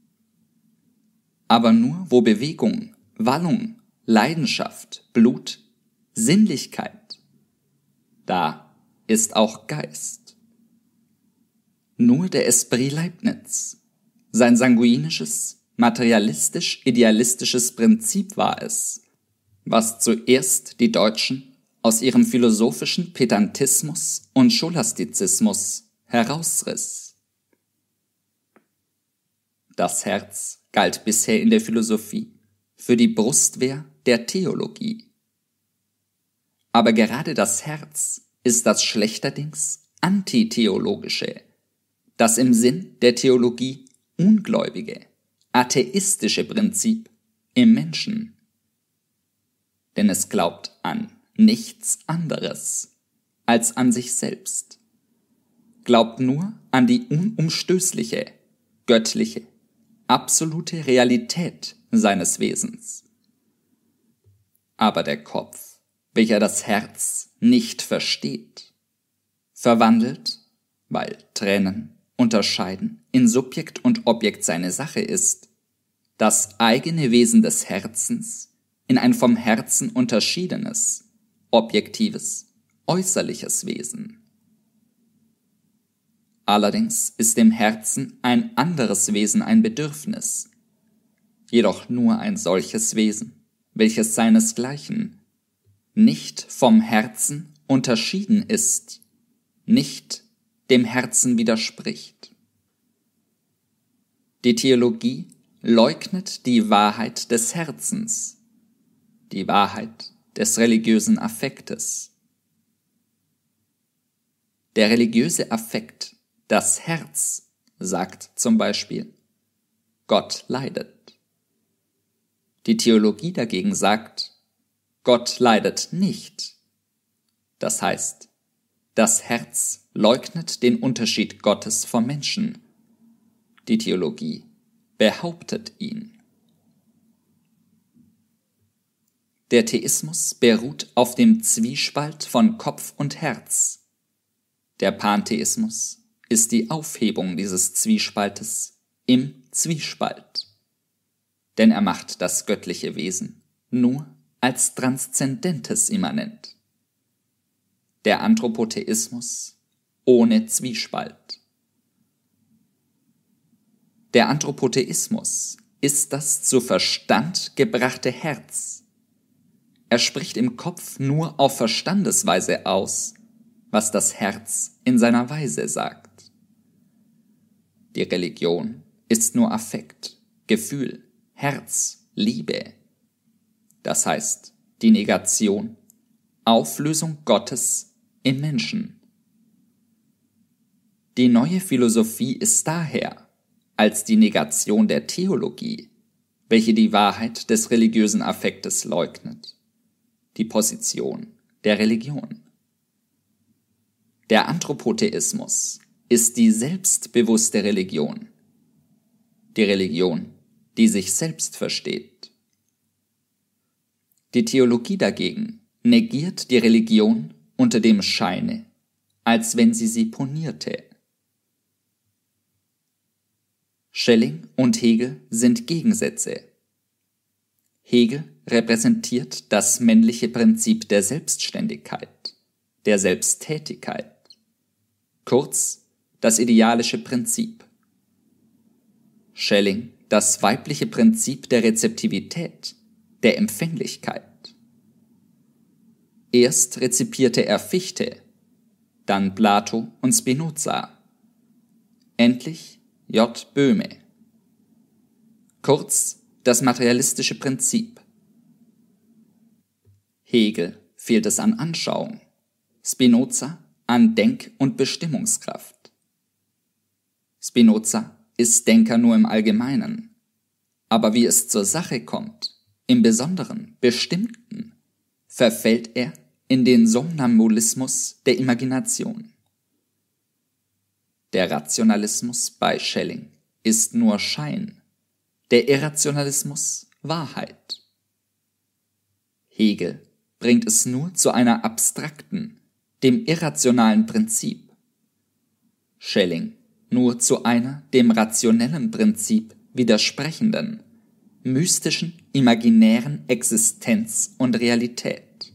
Aber nur wo Bewegung, Wallung, Leidenschaft, Blut, Sinnlichkeit, da ist auch Geist. Nur der Esprit Leibniz, sein sanguinisches, materialistisch-idealistisches Prinzip war es, was zuerst die Deutschen aus ihrem philosophischen Pedantismus und Scholastizismus herausriss. Das Herz galt bisher in der Philosophie für die Brustwehr der Theologie. Aber gerade das Herz ist das schlechterdings antitheologische, das im Sinn der Theologie ungläubige, atheistische Prinzip im Menschen. Denn es glaubt an nichts anderes als an sich selbst, glaubt nur an die unumstößliche, göttliche, absolute Realität seines Wesens. Aber der Kopf, welcher das Herz nicht versteht, verwandelt, weil trennen, unterscheiden in Subjekt und Objekt seine Sache ist, das eigene Wesen des Herzens in ein vom Herzen unterschiedenes, objektives, äußerliches Wesen. Allerdings ist dem Herzen ein anderes Wesen ein Bedürfnis, jedoch nur ein solches Wesen, welches seinesgleichen nicht vom Herzen unterschieden ist, nicht dem Herzen widerspricht. Die Theologie leugnet die Wahrheit des Herzens, die Wahrheit des religiösen Affektes. Der religiöse Affekt, das Herz, sagt zum Beispiel, Gott leidet. Die Theologie dagegen sagt, Gott leidet nicht. Das heißt, das Herz leugnet den Unterschied Gottes vom Menschen. Die Theologie behauptet ihn. Der Theismus beruht auf dem Zwiespalt von Kopf und Herz. Der Pantheismus ist die Aufhebung dieses Zwiespaltes im Zwiespalt. Denn er macht das göttliche Wesen nur als transzendentes immanent. Der Anthropotheismus ohne Zwiespalt. Der Anthropotheismus ist das zu Verstand gebrachte Herz. Er spricht im Kopf nur auf Verstandesweise aus, was das Herz in seiner Weise sagt. Die Religion ist nur Affekt, Gefühl, Herz, Liebe. Das heißt, die Negation, Auflösung Gottes im Menschen. Die neue Philosophie ist daher als die Negation der Theologie, welche die Wahrheit des religiösen Affektes leugnet, die Position der Religion. Der Anthropotheismus ist die selbstbewusste Religion, die Religion, die sich selbst versteht. Die Theologie dagegen negiert die Religion unter dem Scheine, als wenn sie ponierte. Schelling und Hegel sind Gegensätze. Hegel repräsentiert das männliche Prinzip der Selbstständigkeit, der Selbsttätigkeit, kurz das idealische Prinzip. Schelling das weibliche Prinzip der Rezeptivität, der Empfänglichkeit. Erst rezipierte er Fichte, dann Plato und Spinoza, endlich J. Böhme. Kurz das materialistische Prinzip. Hegel fehlt es an Anschauung, Spinoza an Denk- und Bestimmungskraft. Spinoza ist Denker nur im Allgemeinen, aber wie es zur Sache kommt, im Besonderen, Bestimmten, verfällt er in den Somnambulismus der Imagination. Der Rationalismus bei Schelling ist nur Schein, der Irrationalismus Wahrheit. Hegel bringt es nur zu einer abstrakten, dem irrationalen Prinzip. Schelling nur zu einer dem rationellen Prinzip widersprechenden, mystischen, imaginären Existenz und Realität.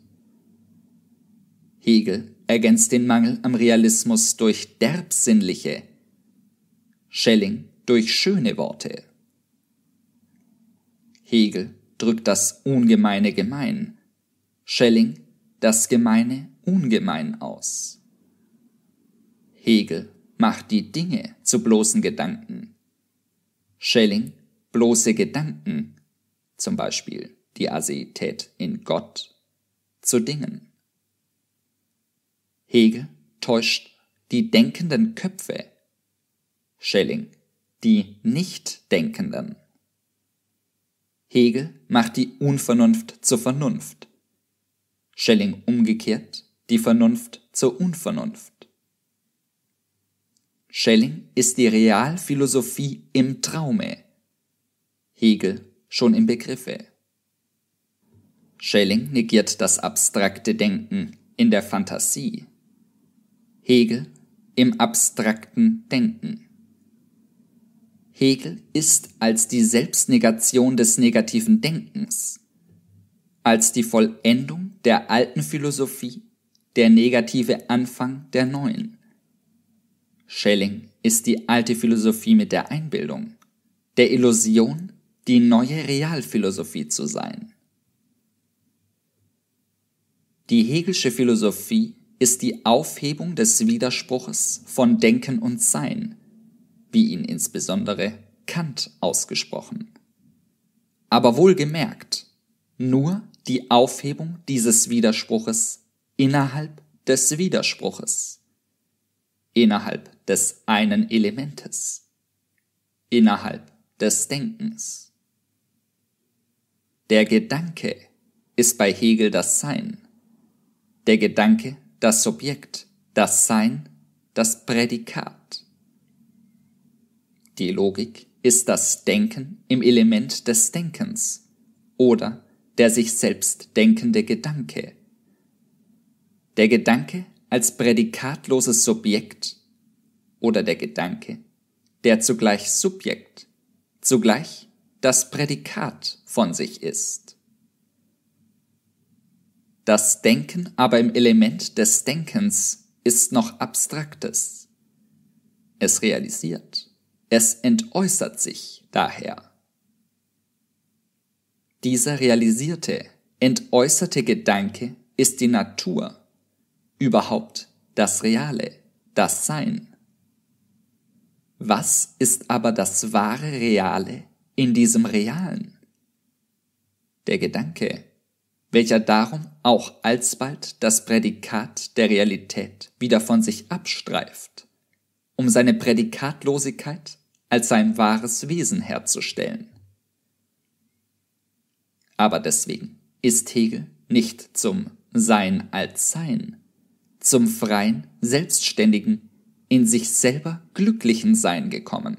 Hegel ergänzt den Mangel am Realismus durch derbsinnliche, Schelling durch schöne Worte. Hegel drückt das Ungemeine gemein, Schelling das Gemeine ungemein aus. Hegel macht die Dinge zu bloßen Gedanken, Schelling bloße Gedanken, zum Beispiel die Aseität in Gott, zu Dingen. Hegel täuscht die denkenden Köpfe, Schelling die Nichtdenkenden. Hegel macht die Unvernunft zur Vernunft, Schelling umgekehrt die Vernunft zur Unvernunft. Schelling ist die Realphilosophie im Traume, Hegel schon im Begriffe. Schelling negiert das abstrakte Denken in der Fantasie, Hegel im abstrakten Denken. Hegel ist als die Selbstnegation des negativen Denkens, als die Vollendung der alten Philosophie, der negative Anfang der neuen. Schelling ist die alte Philosophie mit der Einbildung, der Illusion, die neue Realphilosophie zu sein. Die Hegelsche Philosophie ist die Aufhebung des Widerspruches von Denken und Sein, wie ihn insbesondere Kant ausgesprochen. Aber wohlgemerkt, nur die Aufhebung dieses Widerspruches innerhalb des Widerspruches, innerhalb des einen Elementes, innerhalb des Denkens. Der Gedanke ist bei Hegel das Sein, der Gedanke das Subjekt, das Sein das Prädikat. Die Logik ist das Denken im Element des Denkens oder der sich selbst denkende Gedanke. Der Gedanke als prädikatloses Subjekt oder der Gedanke, der zugleich Subjekt, zugleich das Prädikat von sich ist. Das Denken aber im Element des Denkens ist noch Abstraktes. Es realisiert. Es entäußert sich daher. Dieser realisierte, entäußerte Gedanke ist die Natur, überhaupt das Reale, das Sein. Was ist aber das wahre Reale in diesem Realen? Der Gedanke, welcher darum auch alsbald das Prädikat der Realität wieder von sich abstreift, um seine Prädikatlosigkeit als sein wahres Wesen herzustellen. Aber deswegen ist Hegel nicht zum Sein als Sein, zum freien, selbstständigen, in sich selber glücklichen Sein gekommen.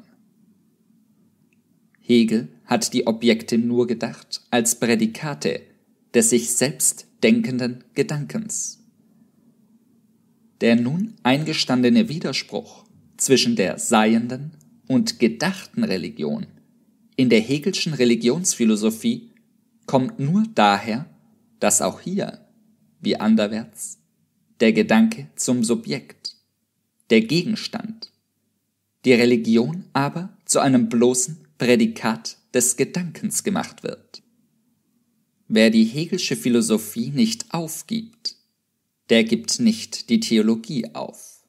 Hegel hat die Objekte nur gedacht als Prädikate des sich selbst denkenden Gedankens. Der nun eingestandene Widerspruch zwischen der seienden und gedachten Religion in der Hegelschen Religionsphilosophie kommt nur daher, dass auch hier, wie anderwärts, der Gedanke zum Subjekt, der Gegenstand, die Religion aber zu einem bloßen Prädikat des Gedankens gemacht wird. Wer die Hegelsche Philosophie nicht aufgibt, der gibt nicht die Theologie auf.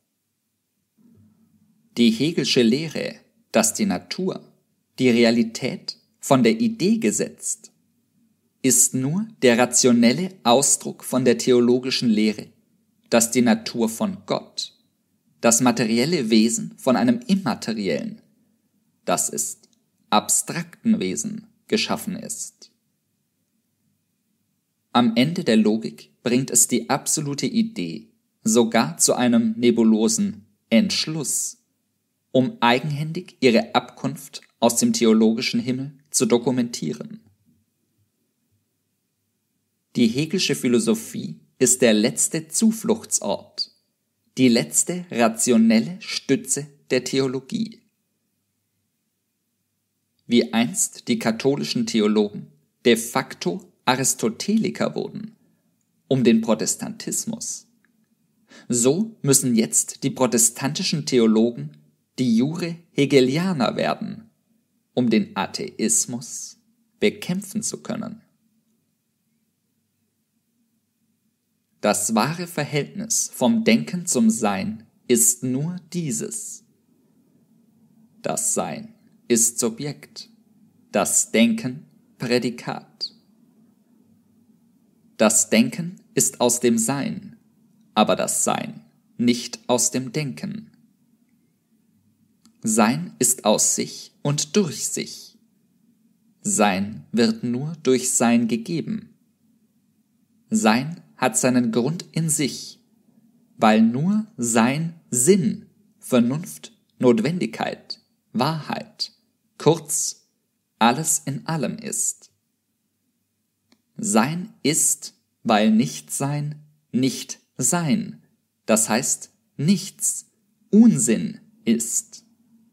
Die Hegelsche Lehre, dass die Natur, die Realität von der Idee gesetzt, ist nur der rationelle Ausdruck von der theologischen Lehre, dass die Natur von Gott, das materielle Wesen von einem immateriellen, das ist abstrakten Wesen, geschaffen ist. Am Ende der Logik bringt es die absolute Idee sogar zu einem nebulosen Entschluss, um eigenhändig ihre Abkunft aus dem theologischen Himmel zu dokumentieren. Die Hegelsche Philosophie ist der letzte Zufluchtsort, die letzte rationelle Stütze der Theologie. Wie einst die katholischen Theologen de facto Aristoteliker wurden, um den Protestantismus, so müssen jetzt die protestantischen Theologen die jure Hegelianer werden, um den Atheismus bekämpfen zu können. Das wahre Verhältnis vom Denken zum Sein ist nur dieses. Das Sein ist Subjekt, das Denken Prädikat. Das Denken ist aus dem Sein, aber das Sein nicht aus dem Denken. Sein ist aus sich und durch sich. Sein wird nur durch Sein gegeben. Sein hat seinen Grund in sich, weil nur Sein Sinn, Vernunft, Notwendigkeit, Wahrheit, kurz alles in allem ist. Sein ist, weil Nichtsein nicht Sein, das heißt nichts, Unsinn ist.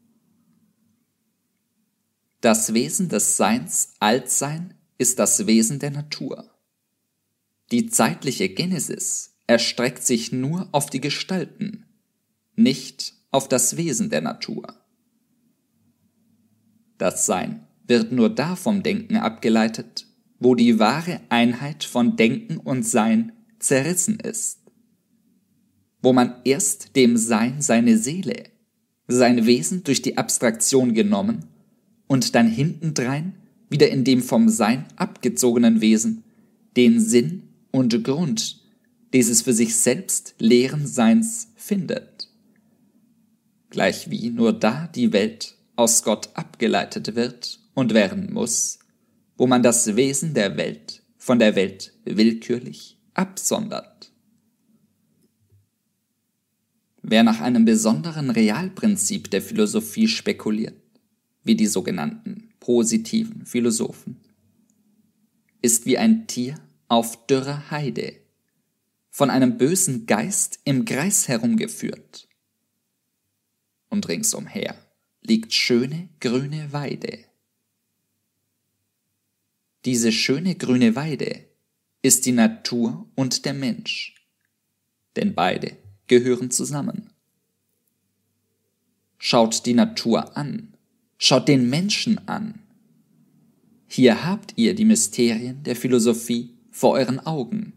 Das Wesen des Seins Altsein ist das Wesen der Natur. Die zeitliche Genesis erstreckt sich nur auf die Gestalten, nicht auf das Wesen der Natur. Das Sein wird nur da vom Denken abgeleitet, wo die wahre Einheit von Denken und Sein zerrissen ist, wo man erst dem Sein seine Seele, sein Wesen durch die Abstraktion genommen und dann hintendrein wieder in dem vom Sein abgezogenen Wesen den Sinn und Grund dieses für sich selbst leeren Seins findet. Gleichwie nur da die Welt aus Gott abgeleitet wird und werden muss, wo man das Wesen der Welt von der Welt willkürlich absondert. Wer nach einem besonderen Realprinzip der Philosophie spekuliert, wie die sogenannten positiven Philosophen, ist wie ein Tier auf dürrer Heide, von einem bösen Geist im Kreis herumgeführt. Und ringsumher liegt schöne grüne Weide. Diese schöne grüne Weide ist die Natur und der Mensch, denn beide gehören zusammen. Schaut die Natur an, schaut den Menschen an. Hier habt ihr die Mysterien der Philosophie vor euren Augen.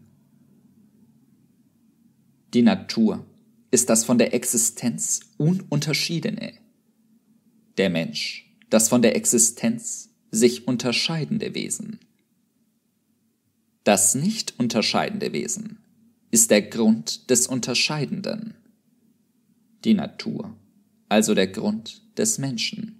Die Natur ist das von der Existenz Ununterschiedene, der Mensch das von der Existenz sich unterscheidende Wesen. Das nicht unterscheidende Wesen ist der Grund des Unterscheidenden, die Natur, also der Grund des Menschen.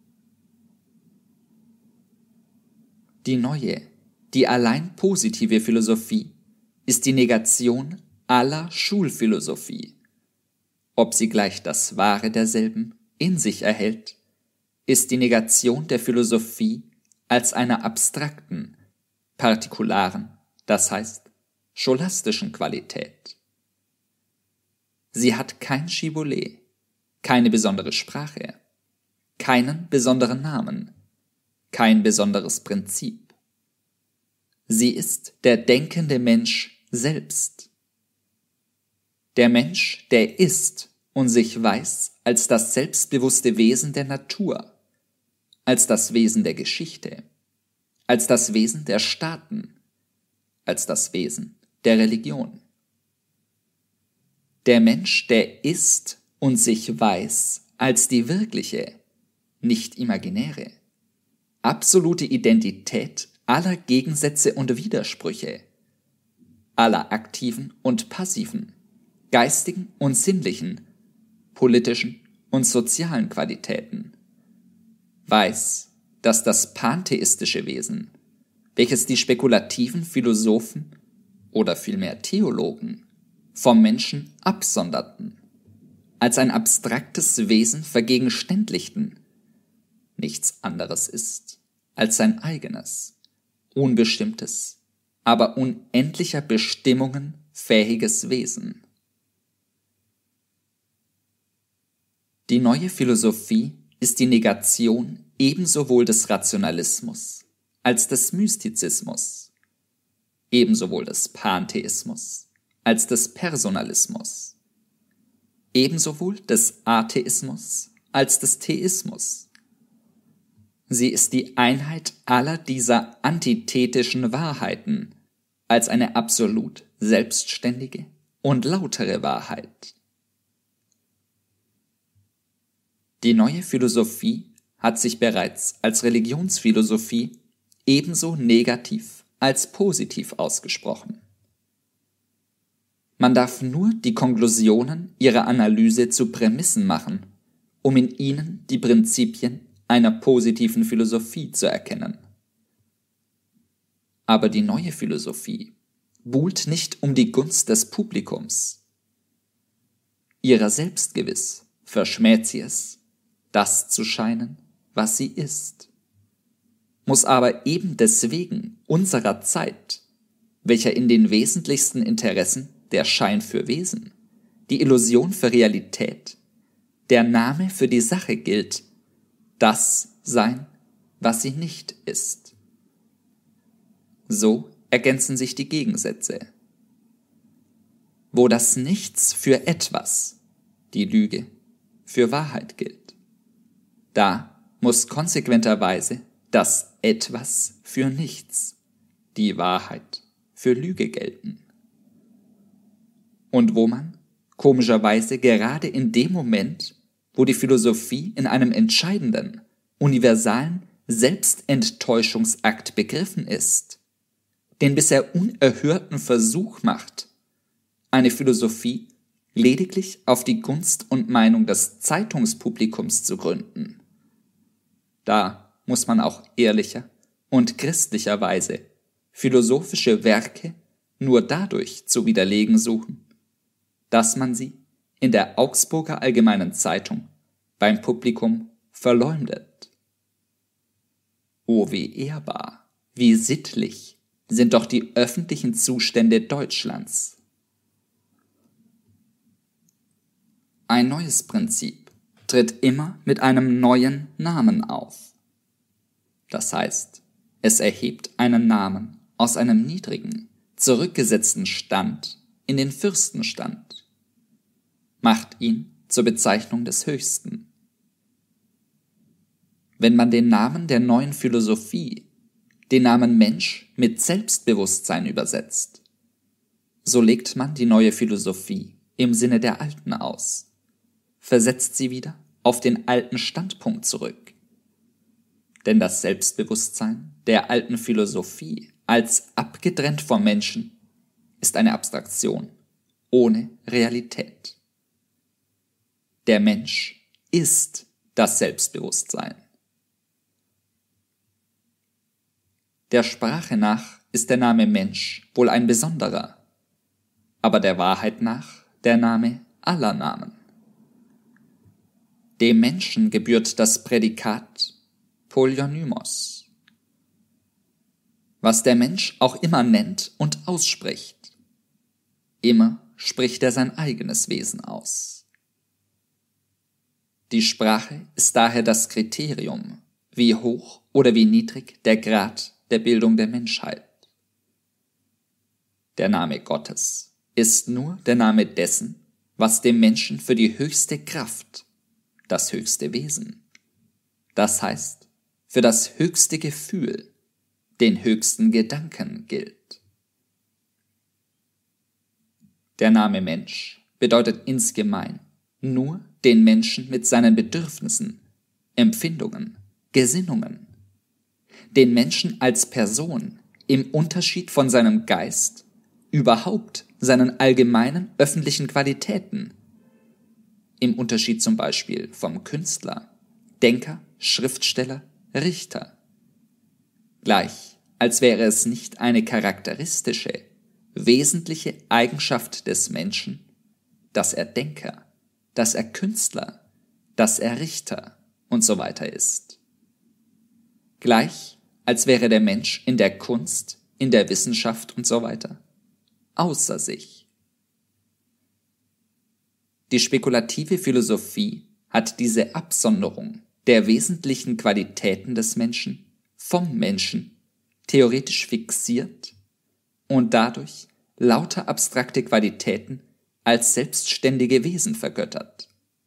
Die neue, die allein positive Philosophie ist die Negation aller Schulphilosophie. Ob sie gleich das Wahre derselben in sich erhält, ist die Negation der Philosophie als einer abstrakten, partikularen, das heißt scholastischen Qualität. Sie hat kein Schibboleth, keine besondere Sprache, keinen besonderen Namen, kein besonderes Prinzip. Sie ist der denkende Mensch selbst. Der Mensch, der ist und sich weiß als das selbstbewusste Wesen der Natur, als das Wesen der Geschichte, als das Wesen der Staaten, als das Wesen der Religion. Der Mensch, der ist und sich weiß als die wirkliche, nicht imaginäre, absolute Identität aller Gegensätze und Widersprüche, aller aktiven und passiven, geistigen und sinnlichen, politischen und sozialen Qualitäten, weiß, dass das pantheistische Wesen, welches die spekulativen Philosophen oder vielmehr Theologen vom Menschen absonderten, als ein abstraktes Wesen vergegenständlichten, nichts anderes ist als sein eigenes, unbestimmtes, aber unendlicher Bestimmungen fähiges Wesen. Die neue Philosophie ist die Negation ebenso wohl des Rationalismus als des Mystizismus, ebenso wohl des Pantheismus als des Personalismus, ebenso wohl des Atheismus als des Theismus. Sie ist die Einheit aller dieser antithetischen Wahrheiten als eine absolut selbstständige und lautere Wahrheit. Die neue Philosophie hat sich bereits als Religionsphilosophie ebenso negativ als positiv ausgesprochen. Man darf nur die Konklusionen ihrer Analyse zu Prämissen machen, um in ihnen die Prinzipien einer positiven Philosophie zu erkennen. Aber die neue Philosophie buhlt nicht um die Gunst des Publikums. Ihrer selbst gewiss verschmäht sie es, das zu scheinen, was sie ist, muss aber eben deswegen unserer Zeit, welcher in den wesentlichsten Interessen der Schein für Wesen, die Illusion für Realität, der Name für die Sache gilt, das sein, was sie nicht ist. So ergänzen sich die Gegensätze. Wo das Nichts für etwas, die Lüge, für Wahrheit gilt, da muss konsequenterweise das Etwas für Nichts, die Wahrheit, für Lüge gelten. Und wo man, komischerweise gerade in dem Moment, wo die Philosophie in einem entscheidenden, universalen Selbstenttäuschungsakt begriffen ist, den bisher unerhörten Versuch macht, eine Philosophie lediglich auf die Gunst und Meinung des Zeitungspublikums zu gründen. Da muss man auch ehrlicher und christlicherweise philosophische Werke nur dadurch zu widerlegen suchen, dass man sie in der Augsburger Allgemeinen Zeitung beim Publikum verleumdet. O, wie ehrbar, wie sittlich sind doch die öffentlichen Zustände Deutschlands. Ein neues Prinzip tritt immer mit einem neuen Namen auf. Das heißt, es erhebt einen Namen aus einem niedrigen, zurückgesetzten Stand in den Fürstenstand, macht ihn zur Bezeichnung des Höchsten. Wenn man den Namen der neuen Philosophie, den Namen Mensch mit Selbstbewusstsein übersetzt, so legt man die neue Philosophie im Sinne der alten aus, versetzt sie wieder auf den alten Standpunkt zurück. Denn das Selbstbewusstsein der alten Philosophie als abgetrennt vom Menschen ist eine Abstraktion ohne Realität. Der Mensch ist das Selbstbewusstsein. Der Sprache nach ist der Name Mensch wohl ein besonderer, aber der Wahrheit nach der Name aller Namen. Dem Menschen gebührt das Prädikat Polynymos. Was der Mensch auch immer nennt und ausspricht, immer spricht er sein eigenes Wesen aus. Die Sprache ist daher das Kriterium, wie hoch oder wie niedrig der Grad der Bildung der Menschheit. Der Name Gottes ist nur der Name dessen, was dem Menschen für die höchste Kraft, das höchste Wesen, das heißt für das höchste Gefühl, den höchsten Gedanken gilt. Der Name Mensch bedeutet insgemein nur den Menschen mit seinen Bedürfnissen, Empfindungen, Gesinnungen, den Menschen als Person im Unterschied von seinem Geist, überhaupt seinen allgemeinen öffentlichen Qualitäten, im Unterschied zum Beispiel vom Künstler, Denker, Schriftsteller, Richter, gleich als wäre es nicht eine charakteristische, wesentliche Eigenschaft des Menschen, dass er Denker, dass er Künstler, dass er Richter und so weiter ist. Gleich, als wäre der Mensch in der Kunst, in der Wissenschaft und so weiter außer sich. Die spekulative Philosophie hat diese Absonderung der wesentlichen Qualitäten des Menschen vom Menschen theoretisch fixiert und dadurch lauter abstrakte Qualitäten als selbstständige Wesen vergöttert.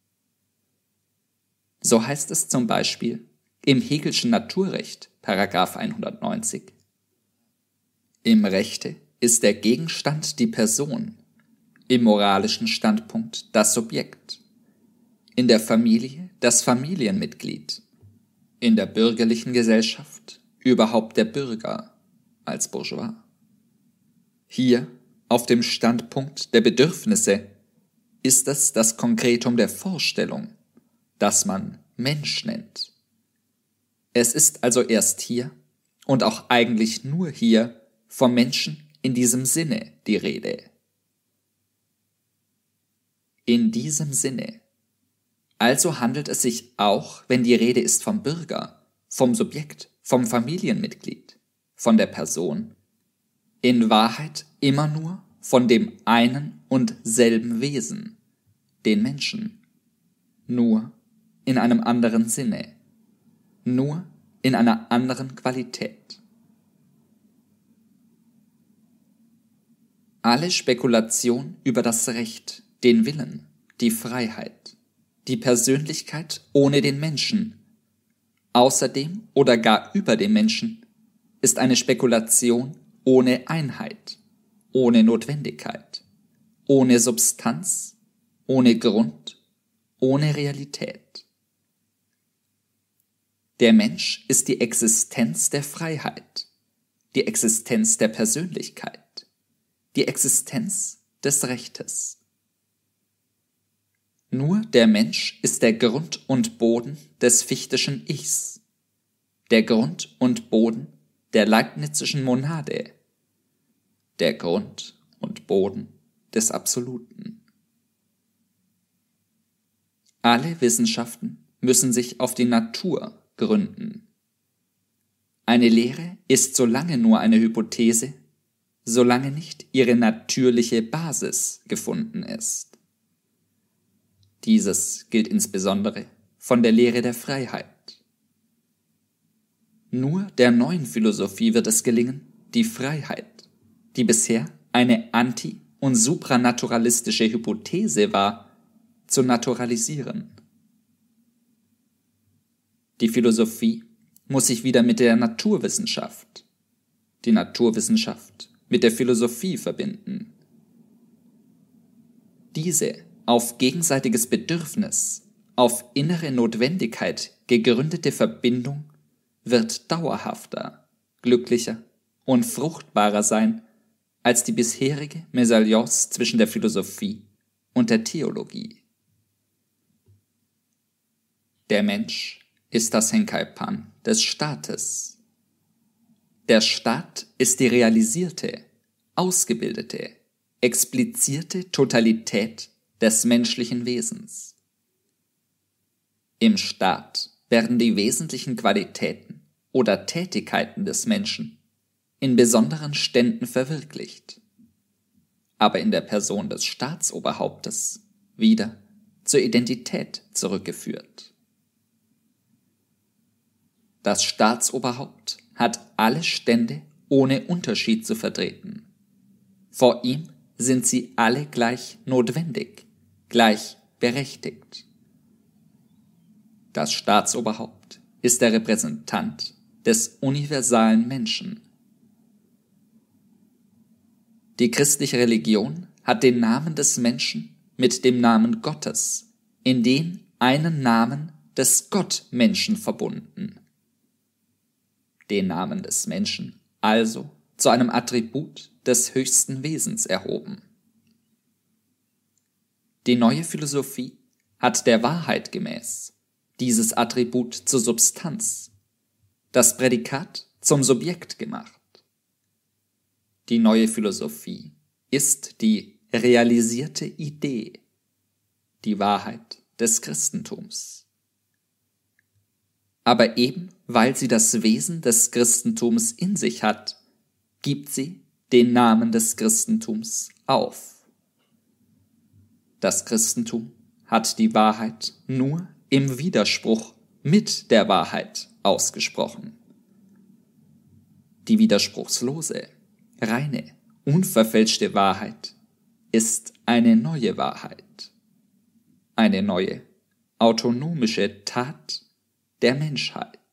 So heißt es zum Beispiel im Hegelschen Naturrecht, § 190. Im Rechte ist der Gegenstand die Person, im moralischen Standpunkt das Subjekt, in der Familie das Familienmitglied, in der bürgerlichen Gesellschaft überhaupt der Bürger als Bourgeois. Hier, auf dem Standpunkt der Bedürfnisse, ist es das Konkretum der Vorstellung, das man Mensch nennt. Es ist also erst hier und auch eigentlich nur hier vom Menschen in diesem Sinne die Rede. In diesem Sinne. Also handelt es sich auch, wenn die Rede ist vom Bürger, vom Subjekt, vom Familienmitglied, von der Person, in Wahrheit immer nur von dem einen und selben Wesen, den Menschen, nur in einem anderen Sinne, nur in einer anderen Qualität. Alle Spekulation über das Recht, den Willen, die Freiheit, die Persönlichkeit ohne den Menschen, außerdem oder gar über dem Menschen, ist eine Spekulation ohne Einheit, ohne Notwendigkeit, ohne Substanz, ohne Grund, ohne Realität. Der Mensch ist die Existenz der Freiheit, die Existenz der Persönlichkeit, die Existenz des Rechtes. Nur der Mensch ist der Grund und Boden des Fichteschen Ichs, der Grund und Boden der Leibnizischen Monade, der Grund und Boden des Absoluten. Alle Wissenschaften müssen sich auf die Natur gründen. Eine Lehre ist solange nur eine Hypothese, solange nicht ihre natürliche Basis gefunden ist. Dieses gilt insbesondere von der Lehre der Freiheit. Nur der neuen Philosophie wird es gelingen, die Freiheit, die bisher eine anti- und supranaturalistische Hypothese war, zu naturalisieren. Die Philosophie muss sich wieder mit der Naturwissenschaft, die Naturwissenschaft mit der Philosophie verbinden. Diese auf gegenseitiges Bedürfnis, auf innere Notwendigkeit gegründete Verbindung wird dauerhafter, glücklicher und fruchtbarer sein als die bisherige Mesalliance zwischen der Philosophie und der Theologie. Der Mensch ist das Henkaipan des Staates. Der Staat ist die realisierte, ausgebildete, explizierte Totalität des menschlichen Wesens. Im Staat werden die wesentlichen Qualitäten oder Tätigkeiten des Menschen in besonderen Ständen verwirklicht, aber in der Person des Staatsoberhauptes wieder zur Identität zurückgeführt. Das Staatsoberhaupt hat alle Stände ohne Unterschied zu vertreten. Vor ihm sind sie alle gleich notwendig, gleich berechtigt. Das Staatsoberhaupt ist der Repräsentant des universalen Menschen. Die christliche Religion hat den Namen des Menschen mit dem Namen Gottes in den einen Namen des Gottmenschen verbunden. Den Namen des Menschen also zu einem Attribut des höchsten Wesens erhoben. Die neue Philosophie hat der Wahrheit gemäß dieses Attribut zur Substanz, das Prädikat zum Subjekt gemacht. Die neue Philosophie ist die realisierte Idee, die Wahrheit des Christentums. Aber eben weil sie das Wesen des Christentums in sich hat, gibt sie den Namen des Christentums auf. Das Christentum hat die Wahrheit nur im Widerspruch mit der Wahrheit ausgesprochen. Die widerspruchslose, reine, unverfälschte Wahrheit ist eine neue Wahrheit, eine neue, autonomische Tat der Menschheit.